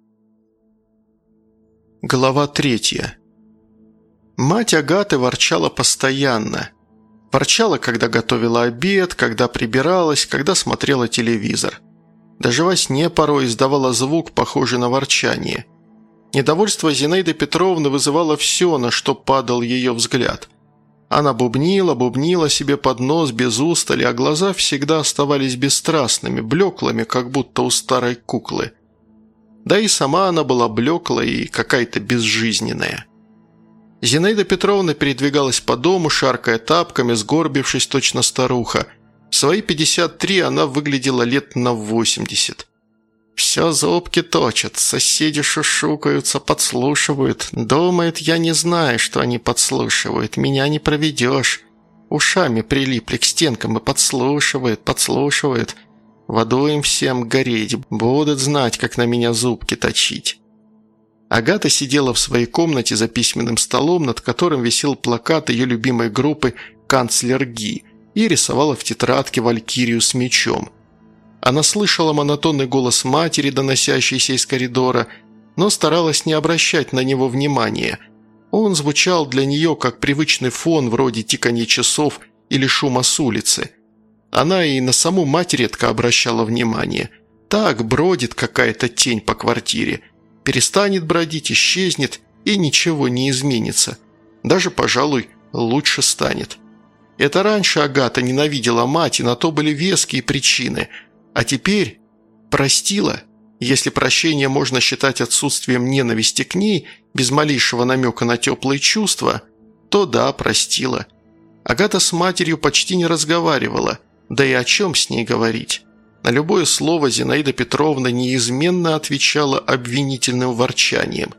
Глава 3. Мать Агаты ворчала постоянно. Ворчала, когда готовила обед, когда прибиралась, когда смотрела телевизор. Даже во сне порой издавала звук, похожий на ворчание. Недовольство Зинаиды Петровны вызывало все, на что падал ее взгляд. Она бубнила себе под нос без устали, а глаза всегда оставались бесстрастными, блеклыми, как будто у старой куклы. Да и сама она была блеклая и какая-то безжизненная. Зинаида Петровна передвигалась по дому, шаркая тапками, сгорбившись точно старуха. В свои 53 она выглядела лет на 80. «Все зубки точат, соседи шушукаются, подслушивают. Думают, я не знаю, что они подслушивают, меня не проведешь. Ушами прилипли к стенкам и подслушивают. В аду им всем гореть, будут знать, как на меня зубки точить». Агата сидела в своей комнате за письменным столом, над которым висел плакат ее любимой группы «Канцлер Ги», и рисовала в тетрадке валькирию с мечом. Она слышала монотонный голос матери, доносящийся из коридора, но старалась не обращать на него внимания. Он звучал для нее как привычный фон, вроде тиканья часов или шума с улицы. Она и на саму мать редко обращала внимание. Так бродит какая-то тень по квартире. Перестанет бродить, исчезнет, и ничего не изменится. Даже, пожалуй, лучше станет. Это раньше Агата ненавидела мать, и на то были веские причины. А теперь простила. Если прощение можно считать отсутствием ненависти к ней, без малейшего намека на теплые чувства, то да, простила. Агата с матерью почти не разговаривала, да и о чем с ней говорить. На любое слово Зинаида Петровна неизменно отвечала обвинительным ворчанием.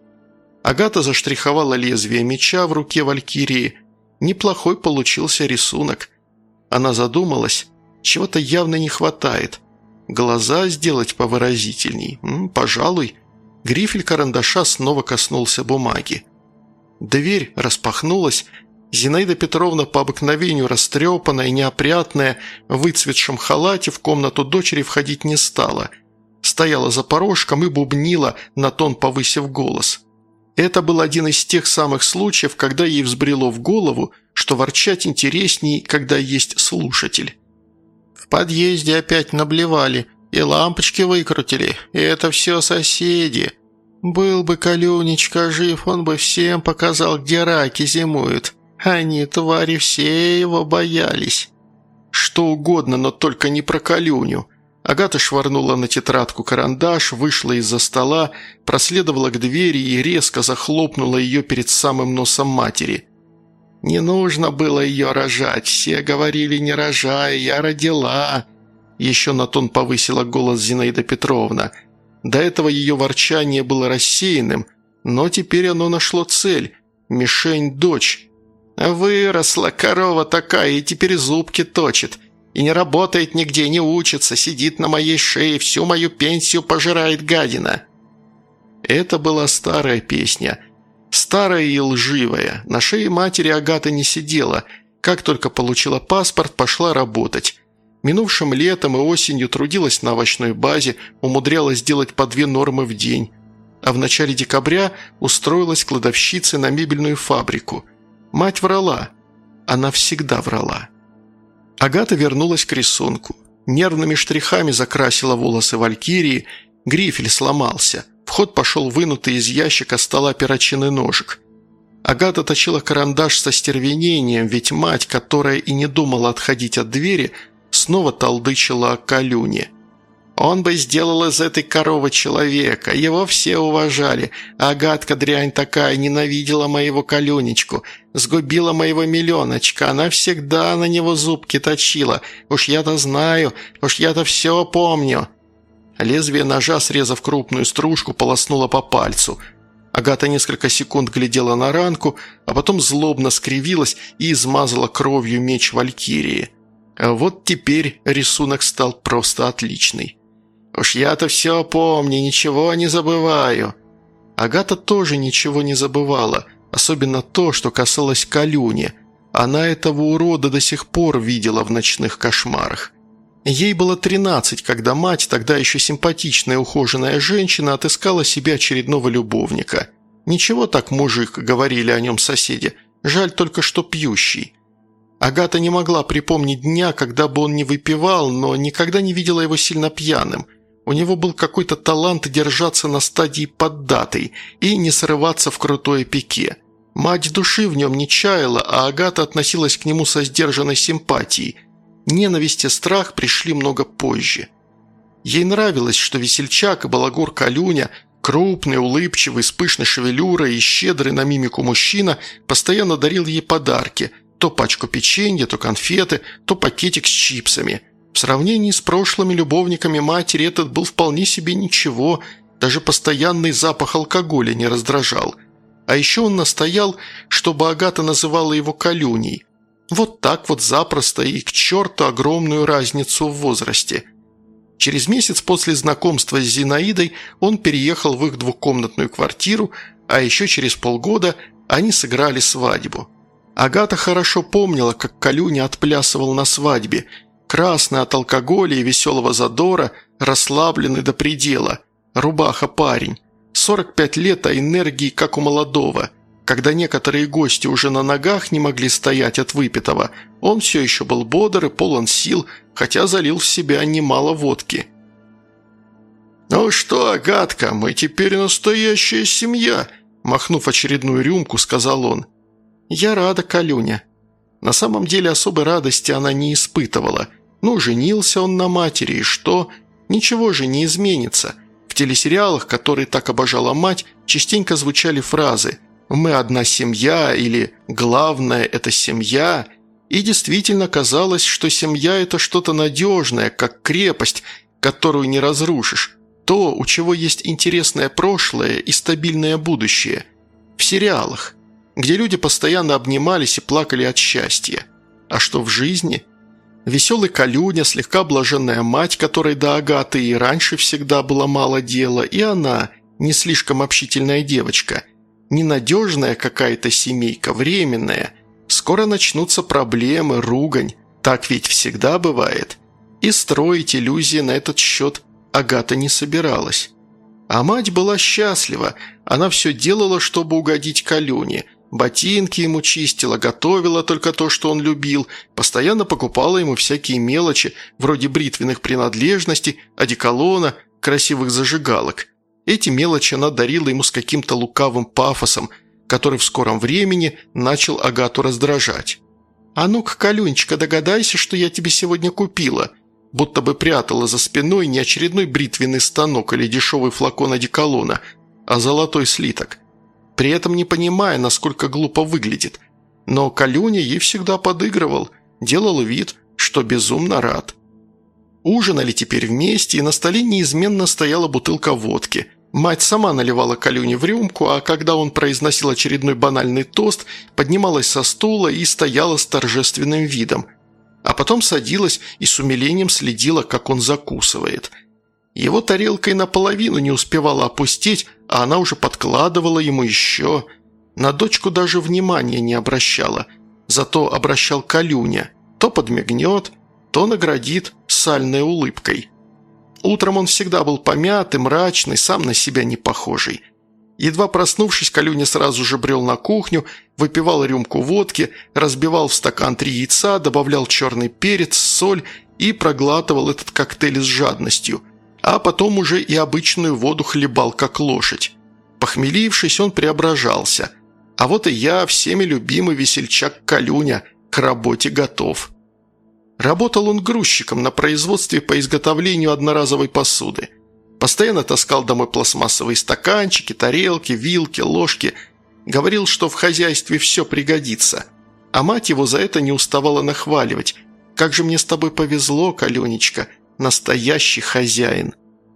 Агата заштриховала лезвие меча в руке валькирии. Неплохой получился рисунок. Она задумалась, чего-то явно не хватает. Глаза сделать повыразительней. Пожалуй. Грифель карандаша снова коснулся бумаги. Дверь распахнулась. Зинаида Петровна, по обыкновению растрепанная и неопрятная, в выцветшем халате в комнату дочери входить не стала. Стояла за порожком и бубнила, на тон повысив голос. Это был один из тех самых случаев, когда ей взбрело в голову, что ворчать интересней, когда есть слушатель. «В подъезде опять наблевали, и лампочки выкрутили, и это все соседи. Был бы Калюнечка жив, он бы всем показал, где раки зимуют. Они, твари, все его боялись». Что угодно, но только не про Калюню. Агата швырнула на тетрадку карандаш, вышла из-за стола, проследовала к двери и резко захлопнула ее перед самым носом матери. «Не нужно было ее рожать, все говорили, не рожай, я родила. Еще на тон повысила голос Зинаида Петровна. До этого ее ворчание было рассеянным, но теперь оно нашло цель – мишень дочь. «Выросла корова такая и теперь зубки точит. И не работает нигде, не учится, сидит на моей шее, всю мою пенсию пожирает гадина». Это была старая песня. Старая и лживая. На шее матери Агата не сидела. Как только получила паспорт, пошла работать. Минувшим летом и осенью трудилась на овощной базе, умудрялась делать по 2 нормы в день. А в начале декабря устроилась кладовщицей на мебельную фабрику. Мать врала. Она всегда врала. Агата вернулась к рисунку. Нервными штрихами закрасила волосы валькирии, грифель сломался. В ход пошел вынутый из ящика стола перочинный ножик. Агата точила карандаш со стервенением, ведь мать, которая и не думала отходить от двери, снова толдычила о Калюне. «Он бы сделал из этой коровы человека, его все уважали, а Агатка дрянь такая ненавидела моего Калюнечку, сгубила моего миллионочка, она всегда на него зубки точила, уж я-то знаю, уж я-то все помню». Лезвие ножа, срезав крупную стружку, полоснуло по пальцу. Агата несколько секунд глядела на ранку, а потом злобно скривилась и измазала кровью меч валькирии. А вот теперь рисунок стал просто отличный. «Уж я-то все помню, ничего не забываю». Агата тоже ничего не забывала, особенно то, что касалось Калюни. Она этого урода до сих пор видела в ночных кошмарах. Ей было 13, когда мать, тогда еще симпатичная ухоженная женщина, отыскала себе очередного любовника. «Ничего так, мужик», — говорили о нем соседи, — «жаль только, что пьющий». Агата не могла припомнить дня, когда бы он не выпивал, но никогда не видела его сильно пьяным. У него был какой-то талант держаться на стадии поддатой и не срываться в крутое пике. Мать души в нем не чаяла, а Агата относилась к нему со сдержанной симпатией. Ненависть и страх пришли много позже. Ей нравилось, что весельчак и балагур Калюня, крупный, улыбчивый, с пышной шевелюрой и щедрый на мимику мужчина, постоянно дарил ей подарки – то пачку печенья, то конфеты, то пакетик с чипсами. В сравнении с прошлыми любовниками матери этот был вполне себе ничего, даже постоянный запах алкоголя не раздражал. А еще он настоял, чтобы Агата называла его Калюней. Вот так вот запросто и к черту огромную разницу в возрасте. Через месяц после знакомства с Зинаидой он переехал в их 2-комнатную квартиру, а еще через полгода они сыграли свадьбу. Агата хорошо помнила, как Калюня отплясывал на свадьбе, красный от алкоголя и веселого задора, расслабленный до предела, рубаха-парень, 45 лет, а энергии, как у молодого. Когда некоторые гости уже на ногах не могли стоять от выпитого, он все еще был бодр и полон сил, хотя залил в себя немало водки. «Ну что, Агатка, мы теперь настоящая семья», – махнув очередную рюмку, сказал он. «Я рада, Калюня». На самом деле особой радости она не испытывала. Ну, женился он на матери, и что? Ничего же не изменится. В телесериалах, которые так обожала мать, частенько звучали фразы «Мы одна семья» или «Главное – это семья». И действительно казалось, что семья – это что-то надежное, как крепость, которую не разрушишь. То, у чего есть интересное прошлое и стабильное будущее. В сериалах, где люди постоянно обнимались и плакали от счастья. А что в жизни? Веселый Калюня, слегка блаженная мать, которой до Агаты и раньше всегда было мало дела, и она, не слишком общительная девочка. Ненадежная какая-то семейка, временная. Скоро начнутся проблемы, ругань. Так ведь всегда бывает. И строить иллюзии на этот счет Агата не собиралась. А мать была счастлива. Она все делала, чтобы угодить Калюне. Ботинки ему чистила, готовила только то, что он любил, постоянно покупала ему всякие мелочи, вроде бритвенных принадлежностей, одеколона, красивых зажигалок. Эти мелочи она дарила ему с каким-то лукавым пафосом, который в скором времени начал Агату раздражать. «А ну-ка, Калюнечка, догадайся, что я тебе сегодня купила», будто бы прятала за спиной не очередной бритвенный станок или дешевый флакон одеколона, а золотой слиток. При этом не понимая, насколько глупо выглядит. Но Калюня ей всегда подыгрывал, делал вид, что безумно рад. Ужинали теперь вместе, и на столе неизменно стояла бутылка водки. Мать сама наливала Калюне в рюмку, а когда он произносил очередной банальный тост, поднималась со стула и стояла с торжественным видом. А потом садилась и с умилением следила, как он закусывает. Его тарелка и наполовину не успевала опустить, а она уже подкладывала ему еще. На дочку даже внимания не обращала. Зато обращал Калюня. То подмигнет, то наградит сальной улыбкой. Утром он всегда был помятый, мрачный, сам на себя не похожий. Едва проснувшись, Калюня сразу же брел на кухню, выпивал рюмку водки, разбивал в стакан 3 яйца, добавлял черный перец, соль и проглатывал этот коктейль с жадностью. А потом уже и обычную воду хлебал, как лошадь. Похмелившись, он преображался. А вот и я, всеми любимый весельчак Калюня, к работе готов. Работал он грузчиком на производстве по изготовлению одноразовой посуды. Постоянно таскал домой пластмассовые стаканчики, тарелки, вилки, ложки. Говорил, что в хозяйстве все пригодится. А мать его за это не уставала нахваливать. «Как же мне с тобой повезло, Каленечка, настоящий хозяин».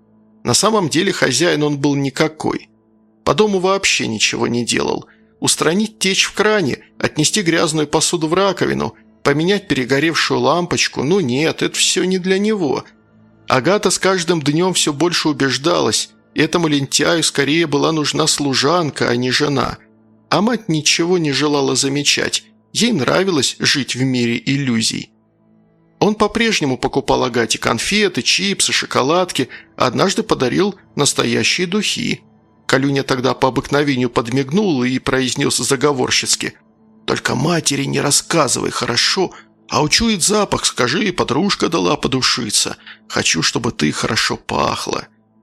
На самом деле хозяин он был никакой. По дому вообще ничего не делал. Устранить течь в кране, отнести грязную посуду в раковину, поменять перегоревшую лампочку – ну нет, это все не для него. Агата с каждым днем все больше убеждалась, этому лентяю скорее была нужна служанка, а не жена. А мать ничего не желала замечать, ей нравилось жить в мире иллюзий. Он по-прежнему покупал Агате конфеты, чипсы, шоколадки, а однажды подарил настоящие духи. Калюня тогда по обыкновению подмигнул и произнес заговорщицки: «Только матери не рассказывай, хорошо? А учует запах, скажи, подружка дала подушиться. Хочу, чтобы ты хорошо пахла».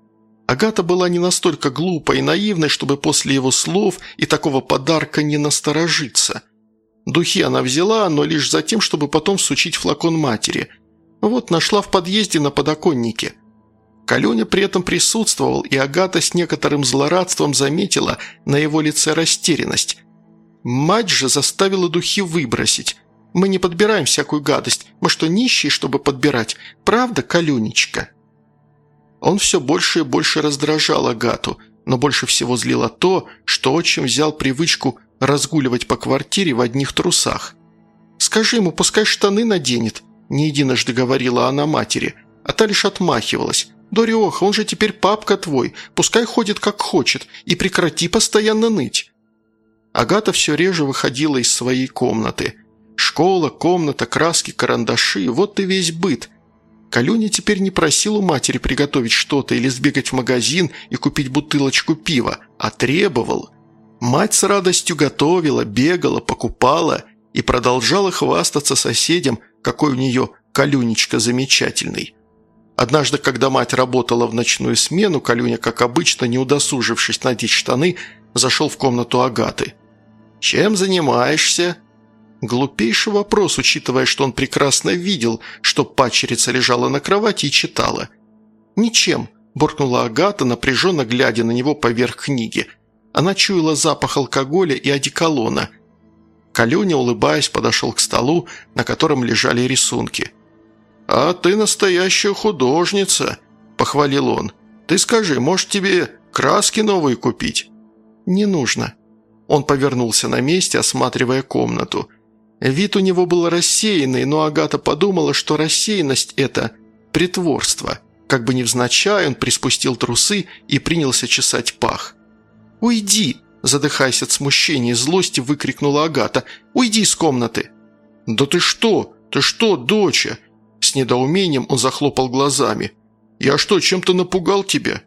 Агата была не настолько глупой и наивной, чтобы после его слов и такого подарка не насторожиться. Духи она взяла, но лишь за тем, чтобы потом всучить флакон матери. Вот нашла в подъезде на подоконнике. Калюня при этом присутствовал, и Агата с некоторым злорадством заметила на его лице растерянность. Мать же заставила духи выбросить. «Мы не подбираем всякую гадость. Мы что, нищие, чтобы подбирать? Правда, Калюнечка?» Он все больше и больше раздражал Агату, но больше всего злило то, что отчим взял привычку разгуливать по квартире в одних трусах. «Скажи ему, пускай штаны наденет», – не единожды говорила она матери, а та лишь отмахивалась. «Дуреха, он же теперь папка твой, пускай ходит как хочет, и прекрати постоянно ныть». Агата все реже выходила из своей комнаты. Школа, комната, краски, карандаши – вот и весь быт. Калюня теперь не просил у матери приготовить что-то или сбегать в магазин и купить бутылочку пива, а требовал. Мать с радостью готовила, бегала, покупала и продолжала хвастаться соседям, какой у нее Калюнечка замечательный. Однажды, когда мать работала в ночную смену, Калюня, как обычно, не удосужившись надеть штаны, зашел в комнату Агаты. «Чем занимаешься?» Глупейший вопрос, учитывая, что он прекрасно видел, что падчерица лежала на кровати и читала. «Ничем», – буркнула Агата, напряженно глядя на него поверх книги. Она чуяла запах алкоголя и одеколона. Калюня, улыбаясь, подошел к столу, на котором лежали рисунки. «А ты настоящая художница», – похвалил он. «Ты скажи, может, тебе краски новые купить?» «Не нужно». Он повернулся на месте, осматривая комнату. Вид у него был рассеянный, но Агата подумала, что рассеянность – это притворство. Как бы невзначай, он приспустил трусы и принялся чесать пах. «Уйди!» – задыхаясь от смущения и злости, выкрикнула Агата. «Уйди из комнаты!» «Да ты что? Ты что, доча?» С недоумением он захлопал глазами. «Я что, чем-то напугал тебя?»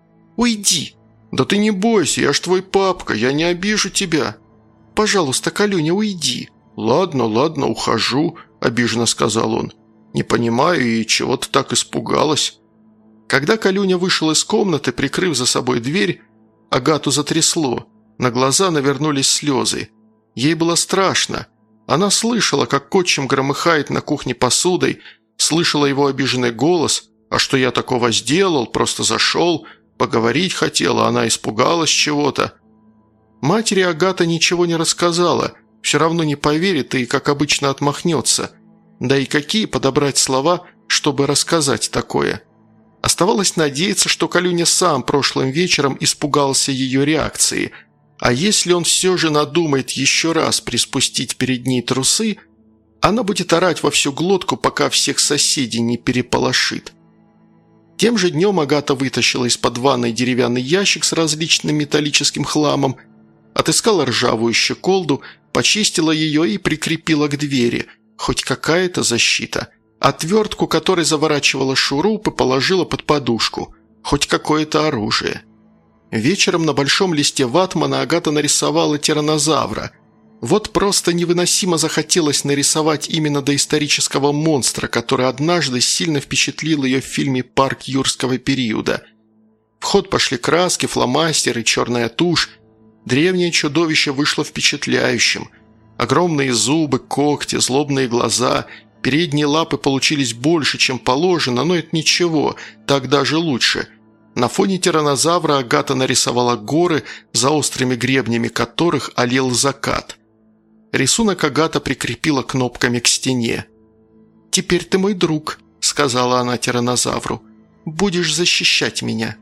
«Уйди!» «Да ты не бойся, я ж твой папка, я не обижу тебя». «Пожалуйста, Калюня, уйди». «Ладно, ладно, ухожу», – обиженно сказал он. «Не понимаю, и чего ты так испугалась?» Когда Калюня вышел из комнаты, прикрыв за собой дверь, Агату затрясло. На глаза навернулись слезы. Ей было страшно. Она слышала, как отчим громыхает на кухне посудой, слышала его обиженный голос. «А что я такого сделал? Просто зашел. Поговорить хотела, она испугалась чего-то». Матери Агата ничего не рассказала, все равно не поверит и, как обычно, отмахнется. Да и какие подобрать слова, чтобы рассказать такое. Оставалось надеяться, что Калюня сам прошлым вечером испугался ее реакции, а если он все же надумает еще раз приспустить перед ней трусы, она будет орать во всю глотку, пока всех соседей не переполошит. Тем же днем Агата вытащила из-под ванной деревянный ящик с различным металлическим хламом, отыскала ржавую щеколду, почистила ее и прикрепила к двери. Хоть какая-то защита. Отвертку, которой заворачивала шурупы, положила под подушку. Хоть какое-то оружие. Вечером на большом листе ватмана Агата нарисовала тираннозавра. Вот просто невыносимо захотелось нарисовать именно доисторического монстра, который однажды сильно впечатлил ее в фильме «Парк юрского периода». В ход пошли краски, фломастеры, черная тушь. Древнее чудовище вышло впечатляющим. Огромные зубы, когти, злобные глаза, передние лапы получились больше, чем положено, но это ничего, так даже лучше. На фоне тираннозавра Агата нарисовала горы, за острыми гребнями которых алел закат. Рисунок Агата прикрепила кнопками к стене. «Теперь ты мой друг», — сказала она тираннозавру. «Будешь защищать меня».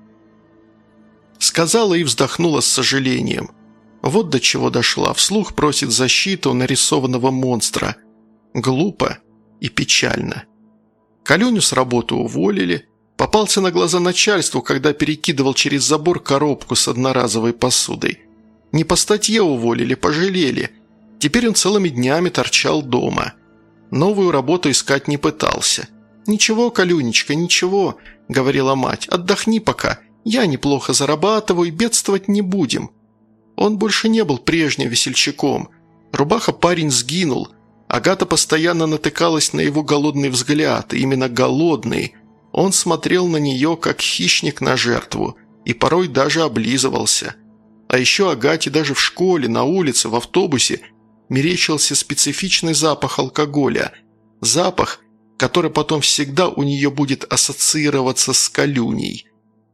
Сказала и вздохнула с сожалением. Вот до чего дошла, вслух просит защиту нарисованного монстра. Глупо и печально. Калюню с работы уволили. Попался на глаза начальству, когда перекидывал через забор коробку с одноразовой посудой. Не по статье уволили, пожалели. Теперь он целыми днями торчал дома. Новую работу искать не пытался. «Ничего, Калюнечка, ничего», — говорила мать, — «отдохни пока. Я неплохо зарабатываю, бедствовать не будем». Он больше не был прежним весельчаком. Рубаха-парень сгинул. Агата постоянно натыкалась на его голодный взгляд, и именно голодный. Он смотрел на нее, как хищник на жертву, и порой даже облизывался. А еще Агате даже в школе, на улице, в автобусе мерещился специфичный запах алкоголя. Запах, который потом всегда у нее будет ассоциироваться с Калюней.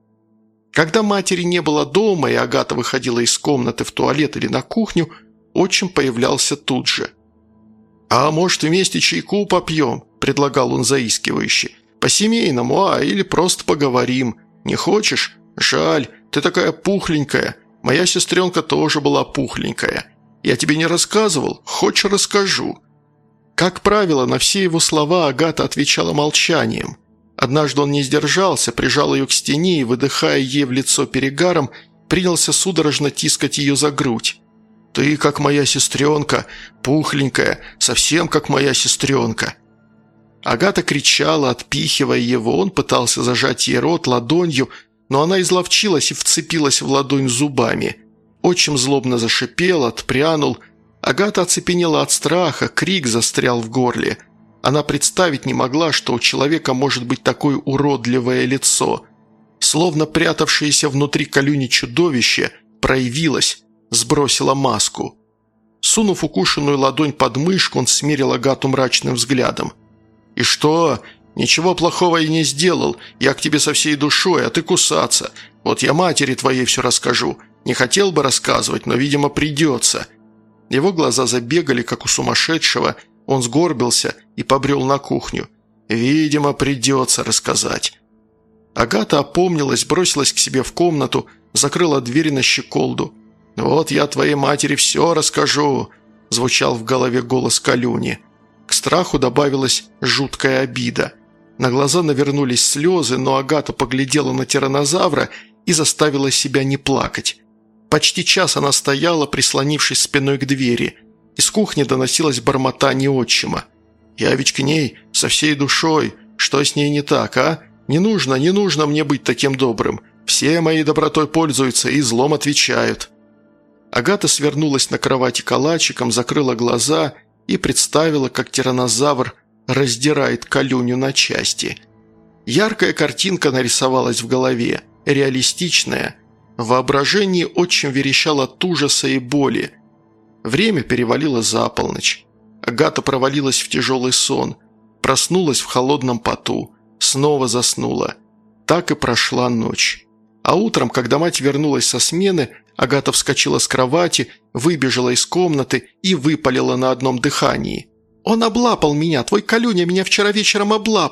Когда матери не было дома, и Агата выходила из комнаты в туалет или на кухню, отчим появлялся тут же. «А может, вместе чайку попьем?» – предлагал он заискивающе. «По-семейному, или просто поговорим. Не хочешь? Жаль, ты такая пухленькая. Моя сестренка тоже была пухленькая. Я тебе не рассказывал? Хочешь, расскажу?» Как правило, на все его слова Агата отвечала молчанием. Однажды он не сдержался, прижал ее к стене и, выдыхая ей в лицо перегаром, принялся судорожно тискать ее за грудь. «Ты как моя сестренка, пухленькая, совсем как моя сестренка». Агата кричала, отпихивая его, он пытался зажать ей рот ладонью, но она изловчилась и вцепилась в ладонь зубами. Отчим злобно зашипел, отпрянул. Агата оцепенела от страха, крик застрял в горле. Она представить не могла, что у человека может быть такое уродливое лицо. Словно прятавшееся внутри Калюни чудовище проявилось, сбросило маску. Сунув укушенную ладонь под мышку, он смерил Агату мрачным взглядом. «И что? Ничего плохого я не сделал. Я к тебе со всей душой, а ты кусаться. Вот я матери твоей все расскажу. Не хотел бы рассказывать, но, видимо, придется». Его глаза забегали, как у сумасшедшего. Он сгорбился и побрел на кухню. «Видимо, придется рассказать». Агата опомнилась, бросилась к себе в комнату, закрыла дверь на щеколду. «Вот я твоей матери все расскажу», – звучал в голове голос Калюни. К страху добавилась жуткая обида. На глаза навернулись слезы, но Агата поглядела на тираннозавра и заставила себя не плакать. Почти час она стояла, прислонившись спиной к двери. Из кухни доносилось бормотание отчима. «Я ведь к ней со всей душой. Что с ней не так, а? Не нужно мне быть таким добрым. Все моей добротой пользуются и злом отвечают». Агата свернулась на кровати калачиком, закрыла глаза и представила, как тираннозавр раздирает Калюню на части. Яркая картинка нарисовалась в голове, реалистичная. В воображении отчим верещал от ужаса и боли. Время перевалило за полночь. Агата провалилась в тяжелый сон, проснулась в холодном поту, снова заснула. Так и прошла ночь. А утром, когда мать вернулась со смены, Агата вскочила с кровати, выбежала из комнаты и выпалила на одном дыхании. «Он облапал меня! Твой Калюня меня вчера вечером облапал!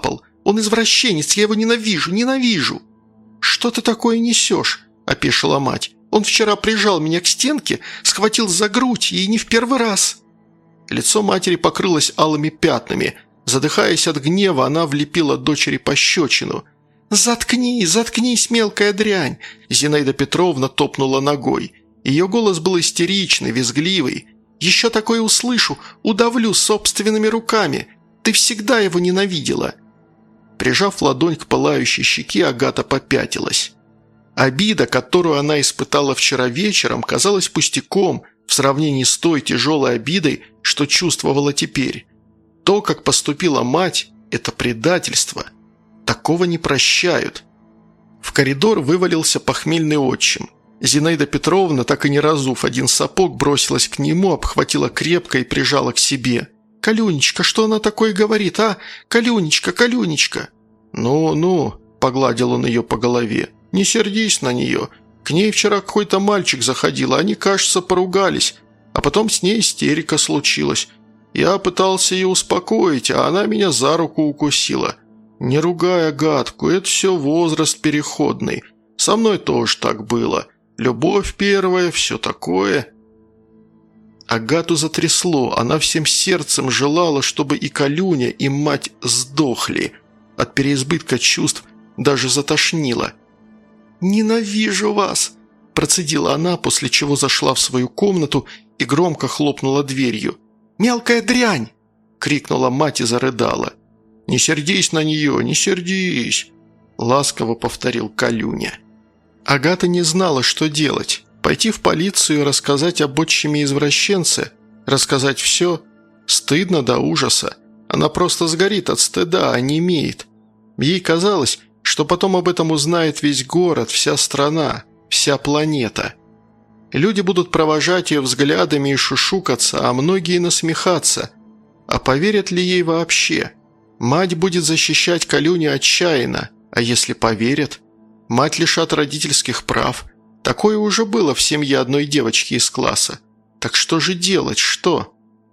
Он извращенец, я его ненавижу, ненавижу!» «Что ты такое несешь?» – опешила мать. «Он вчера прижал меня к стенке, схватил за грудь, и не в первый раз». Лицо матери покрылось алыми пятнами. Задыхаясь от гнева, она влепила дочери пощечину. «Заткнись, заткнись, мелкая дрянь!» Зинаида Петровна топнула ногой. Ее голос был истеричный, визгливый. «Еще такое услышу, удавлю собственными руками. Ты всегда его ненавидела». Прижав ладонь к пылающей щеке, Агата попятилась. Обида, которую она испытала вчера вечером, казалась пустяком в сравнении с той тяжелой обидой, что чувствовала теперь. То, как поступила мать, это предательство. Такого не прощают. В коридор вывалился похмельный отчим. Зинаида Петровна, так и не разув один сапог, бросилась к нему, обхватила крепко и прижала к себе. «Калюнечка, что она такое говорит, а? Калюнечка, Калюнечка!» «Ну-ну», – погладил он ее по голове, – «не сердись на нее. К ней вчера какой-то мальчик заходил, они, кажется, поругались, а потом с ней истерика случилась. Я пытался ее успокоить, а она меня за руку укусила. Не ругай Агатку, это все возраст переходный. Со мной тоже так было. Любовь первая, все такое». Агату затрясло, она всем сердцем желала, чтобы и Калюня, и мать сдохли. От переизбытка чувств даже затошнило. «Ненавижу вас!» – процедила она, после чего зашла в свою комнату и громко хлопнула дверью. «Мелкая дрянь!» – крикнула мать и зарыдала. «Не сердись на нее, не сердись!» – ласково повторил Калюня. Агата не знала, что делать. Пойти в полицию и рассказать об отчиме извращенце? Рассказать все? Стыдно до ужаса. Она просто сгорит от стыда, а не имеет. Ей казалось, что потом об этом узнает весь город, вся страна, вся планета. Люди будут провожать ее взглядами и шушукаться, а многие насмехаться. А поверят ли ей вообще? Мать будет защищать Калюню отчаянно, а если поверят? Мать лишат родительских прав. Такое уже было в семье одной девочки из класса. Так что же делать, что?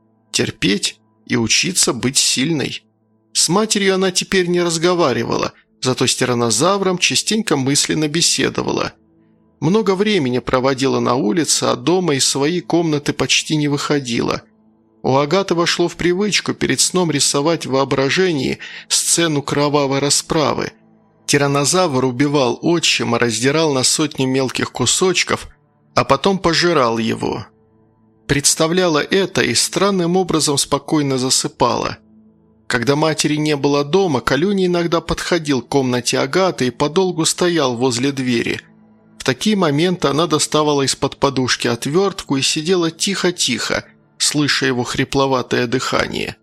Терпеть и учиться быть сильной. С матерью она теперь не разговаривала, зато с тираннозавром частенько мысленно беседовала. Много времени проводила на улице, а дома из своей комнаты почти не выходила. У Агаты вошло в привычку перед сном рисовать в воображении сцену кровавой расправы. Тираннозавр убивал отчима, раздирал на сотни мелких кусочков, а потом пожирал его. Представляла это и странным образом спокойно засыпала. Когда матери не было дома, Калюня иногда подходил к комнате Агаты и подолгу стоял возле двери. В такие моменты она доставала из-под подушки отвертку и сидела тихо-тихо, слыша его хрипловатое дыхание.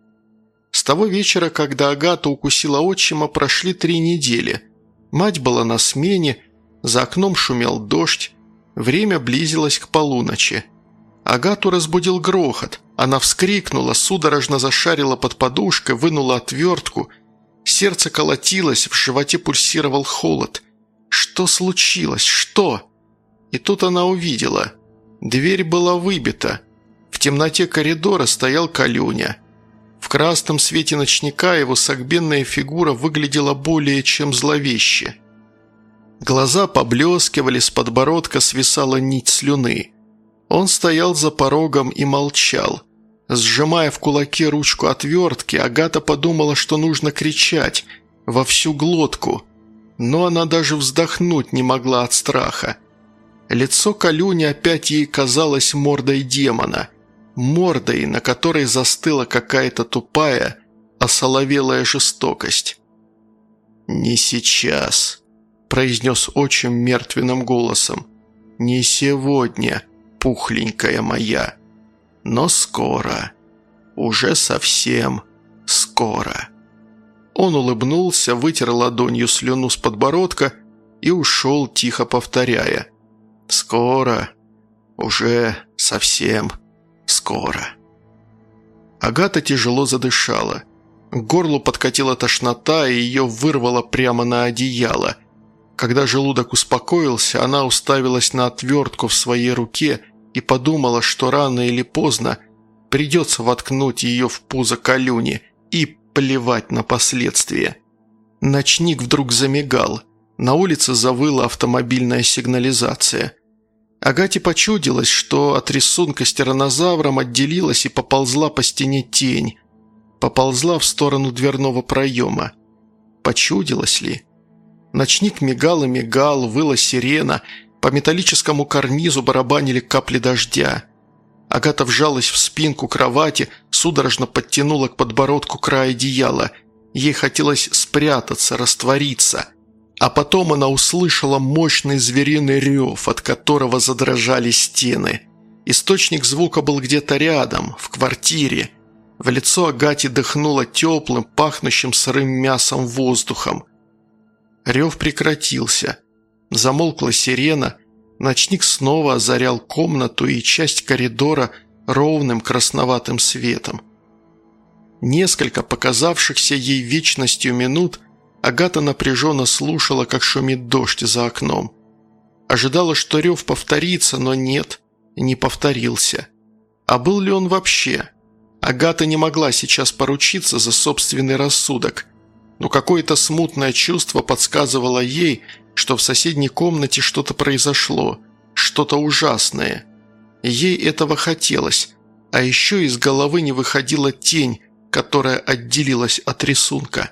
С того вечера, когда Агата укусила отчима, прошли 3 недели. Мать была на смене, за окном шумел дождь, время близилось к полуночи. Агату разбудил грохот. Она вскрикнула, судорожно зашарила под подушкой, вынула отвертку. Сердце колотилось, в животе пульсировал холод. Что случилось? Что? И тут она увидела. Дверь была выбита. В темноте коридора стоял Калюня. В красном свете ночника его согбенная фигура выглядела более чем зловеще. Глаза поблескивали, с подбородка свисала нить слюны. Он стоял за порогом и молчал. Сжимая в кулаке ручку отвертки, Агата подумала, что нужно кричать во всю глотку, но она даже вздохнуть не могла от страха. Лицо Калюни опять ей казалось мордой демона. Мордой, на которой застыла какая-то тупая, осоловелая жестокость. «Не сейчас», – произнес отчим мертвенным голосом. «Не сегодня, пухленькая моя, но скоро, уже совсем скоро». Он улыбнулся, вытер ладонью слюну с подбородка и ушел, тихо повторяя: «Скоро, уже совсем скоро». Агата тяжело задышала. К горлу подкатила тошнота, и ее вырвало прямо на одеяло. Когда желудок успокоился, она уставилась на отвертку в своей руке и подумала, что рано или поздно придется воткнуть ее в пузо Калюни и плевать на последствия. Ночник вдруг замигал. На улице завыла автомобильная сигнализация. Агате почудилось, что от рисунка с тираннозавром отделилась и поползла по стене тень. Поползла в сторону дверного проема. Почудилось ли? Ночник мигал и мигал, выла сирена, по металлическому карнизу барабанили капли дождя. Агата вжалась в спинку кровати, судорожно подтянула к подбородку край одеяла. Ей хотелось спрятаться, раствориться. А потом она услышала мощный звериный рев, от которого задрожали стены. Источник звука был где-то рядом, в квартире. В лицо Агате дыхнуло теплым, пахнущим сырым мясом воздухом. Рев прекратился. Замолкла сирена. Ночник снова озарял комнату и часть коридора ровным красноватым светом. Несколько показавшихся ей вечностью минут Агата напряженно слушала, как шумит дождь за окном. Ожидала, что рев повторится, но нет, не повторился. А был ли он вообще? Агата не могла сейчас поручиться за собственный рассудок, но какое-то смутное чувство подсказывало ей, что в соседней комнате что-то произошло, что-то ужасное. Ей этого хотелось, а еще из головы не выходила тень, которая отделилась от рисунка.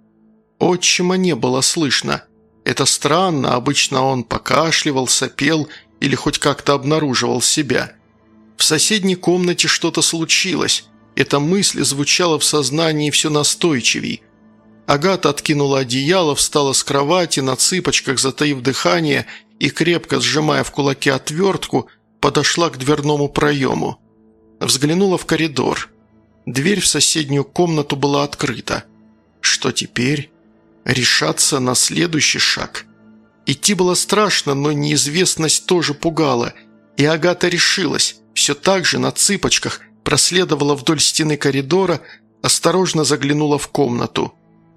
Отчима не было слышно. Это странно, обычно он покашливал, сопел или хоть как-то обнаруживал себя. В соседней комнате что-то случилось. Эта мысль звучала в сознании все настойчивей. Агата откинула одеяло, встала с кровати, на цыпочках, затаив дыхание и, крепко сжимая в кулаке отвертку, подошла к дверному проему. Взглянула в коридор. Дверь в соседнюю комнату была открыта. Что теперь? Решаться на следующий шаг. Идти было страшно, но неизвестность тоже пугала, и Агата решилась, все так же на цыпочках проследовала вдоль стены коридора, осторожно заглянула в комнату.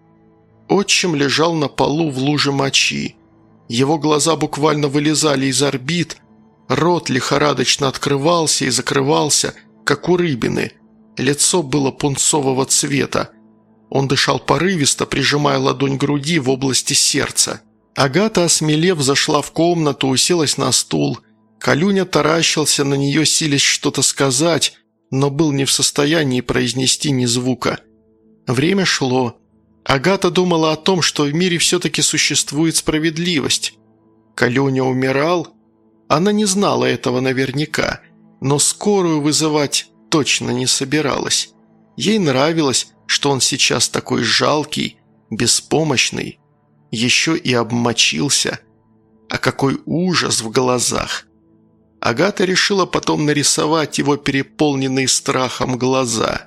Отчим лежал на полу в луже мочи. Его глаза буквально вылезали из орбит, рот лихорадочно открывался и закрывался, как у рыбины, лицо было пунцового цвета. Он дышал порывисто, прижимая ладонь к груди в области сердца. Агата, осмелев, зашла в комнату, уселась на стул. Калюня таращился на нее, силясь что-то сказать, но был не в состоянии произнести ни звука. Время шло. Агата думала о том, что в мире все-таки существует справедливость. Калюня умирал? Она не знала этого наверняка, но скорую вызывать точно не собиралась. Ей нравилось, что он сейчас такой жалкий, беспомощный, еще и обмочился. А какой ужас в глазах! Агата решила потом нарисовать его переполненные страхом глаза.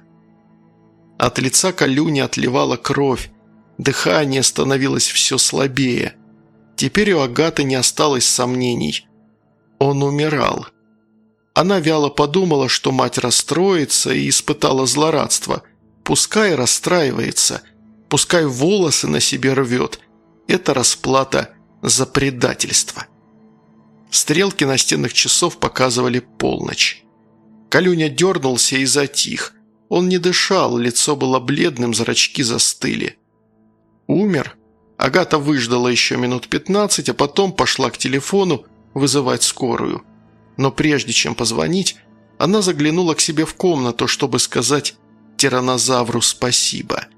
От лица Калюни отливала кровь, дыхание становилось все слабее. Теперь у Агаты не осталось сомнений. Он умирал. Она вяло подумала, что мать расстроится и испытала злорадство. Пускай расстраивается, пускай волосы на себе рвет. Это расплата за предательство. Стрелки настенных часов показывали полночь. Калюня дернулся и затих. Он не дышал, лицо было бледным, зрачки застыли. Умер? Агата выждала еще минут 15, а потом пошла к телефону вызывать скорую. Но прежде чем позвонить, она заглянула к себе в комнату, чтобы сказать тираннозавру спасибо.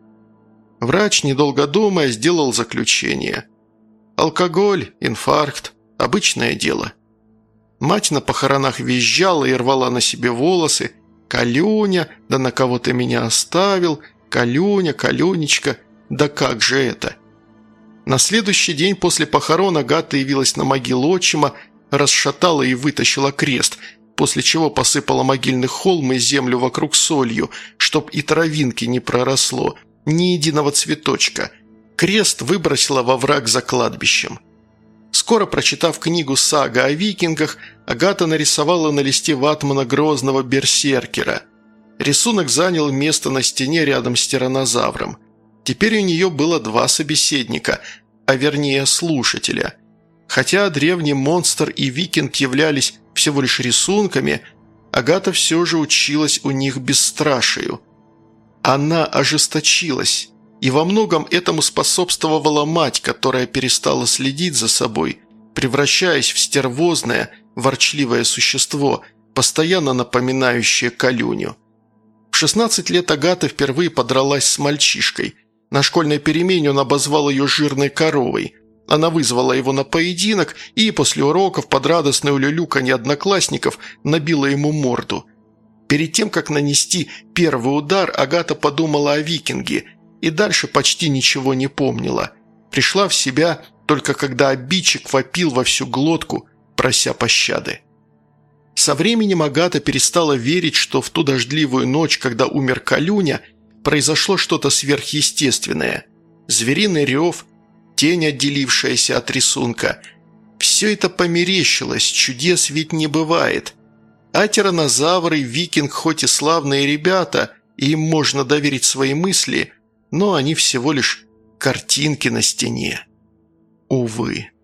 Врач, недолго думая, сделал заключение. Алкоголь, инфаркт – обычное дело. Мать на похоронах визжала и рвала на себе волосы. «Калюня, да на кого ты меня оставил? Калюня, Калюнечка, да как же это?» На следующий день после похорон Агата явилась на могилу отчима, расшатала и вытащила крест, после чего посыпала могильный холм и землю вокруг солью, чтоб и травинки не проросло, ни единого цветочка. Крест выбросила во враг за кладбищем. Скоро, прочитав книгу «Сага о викингах», Агата нарисовала на листе ватмана грозного берсеркера. Рисунок занял место на стене рядом с тираннозавром. Теперь у нее было два собеседника, а вернее слушателя. Хотя древний монстр и викинг являлись всего лишь рисунками, Агата все же училась у них бесстрашию. Она ожесточилась. И во многом этому способствовала мать, которая перестала следить за собой, превращаясь в стервозное, ворчливое существо, постоянно напоминающее Калюню. В 16 лет Агата впервые подралась с мальчишкой. На школьной перемене он обозвал ее жирной коровой. Она вызвала его на поединок и после уроков под радостное улюлюканье одноклассников набила ему морду. Перед тем, как нанести первый удар, Агата подумала о викинге и дальше почти ничего не помнила. Пришла в себя только когда обидчик вопил во всю глотку, прося пощады. Со временем Агата перестала верить, что в ту дождливую ночь, когда умер Калюня, произошло что-то сверхъестественное. Звериный рев, тень, отделившаяся от рисунка. Все это померещилось, чудес ведь не бывает. А тираннозавры, викинг хоть и славные ребята, и им можно доверить свои мысли, но они всего лишь картинки на стене. Увы.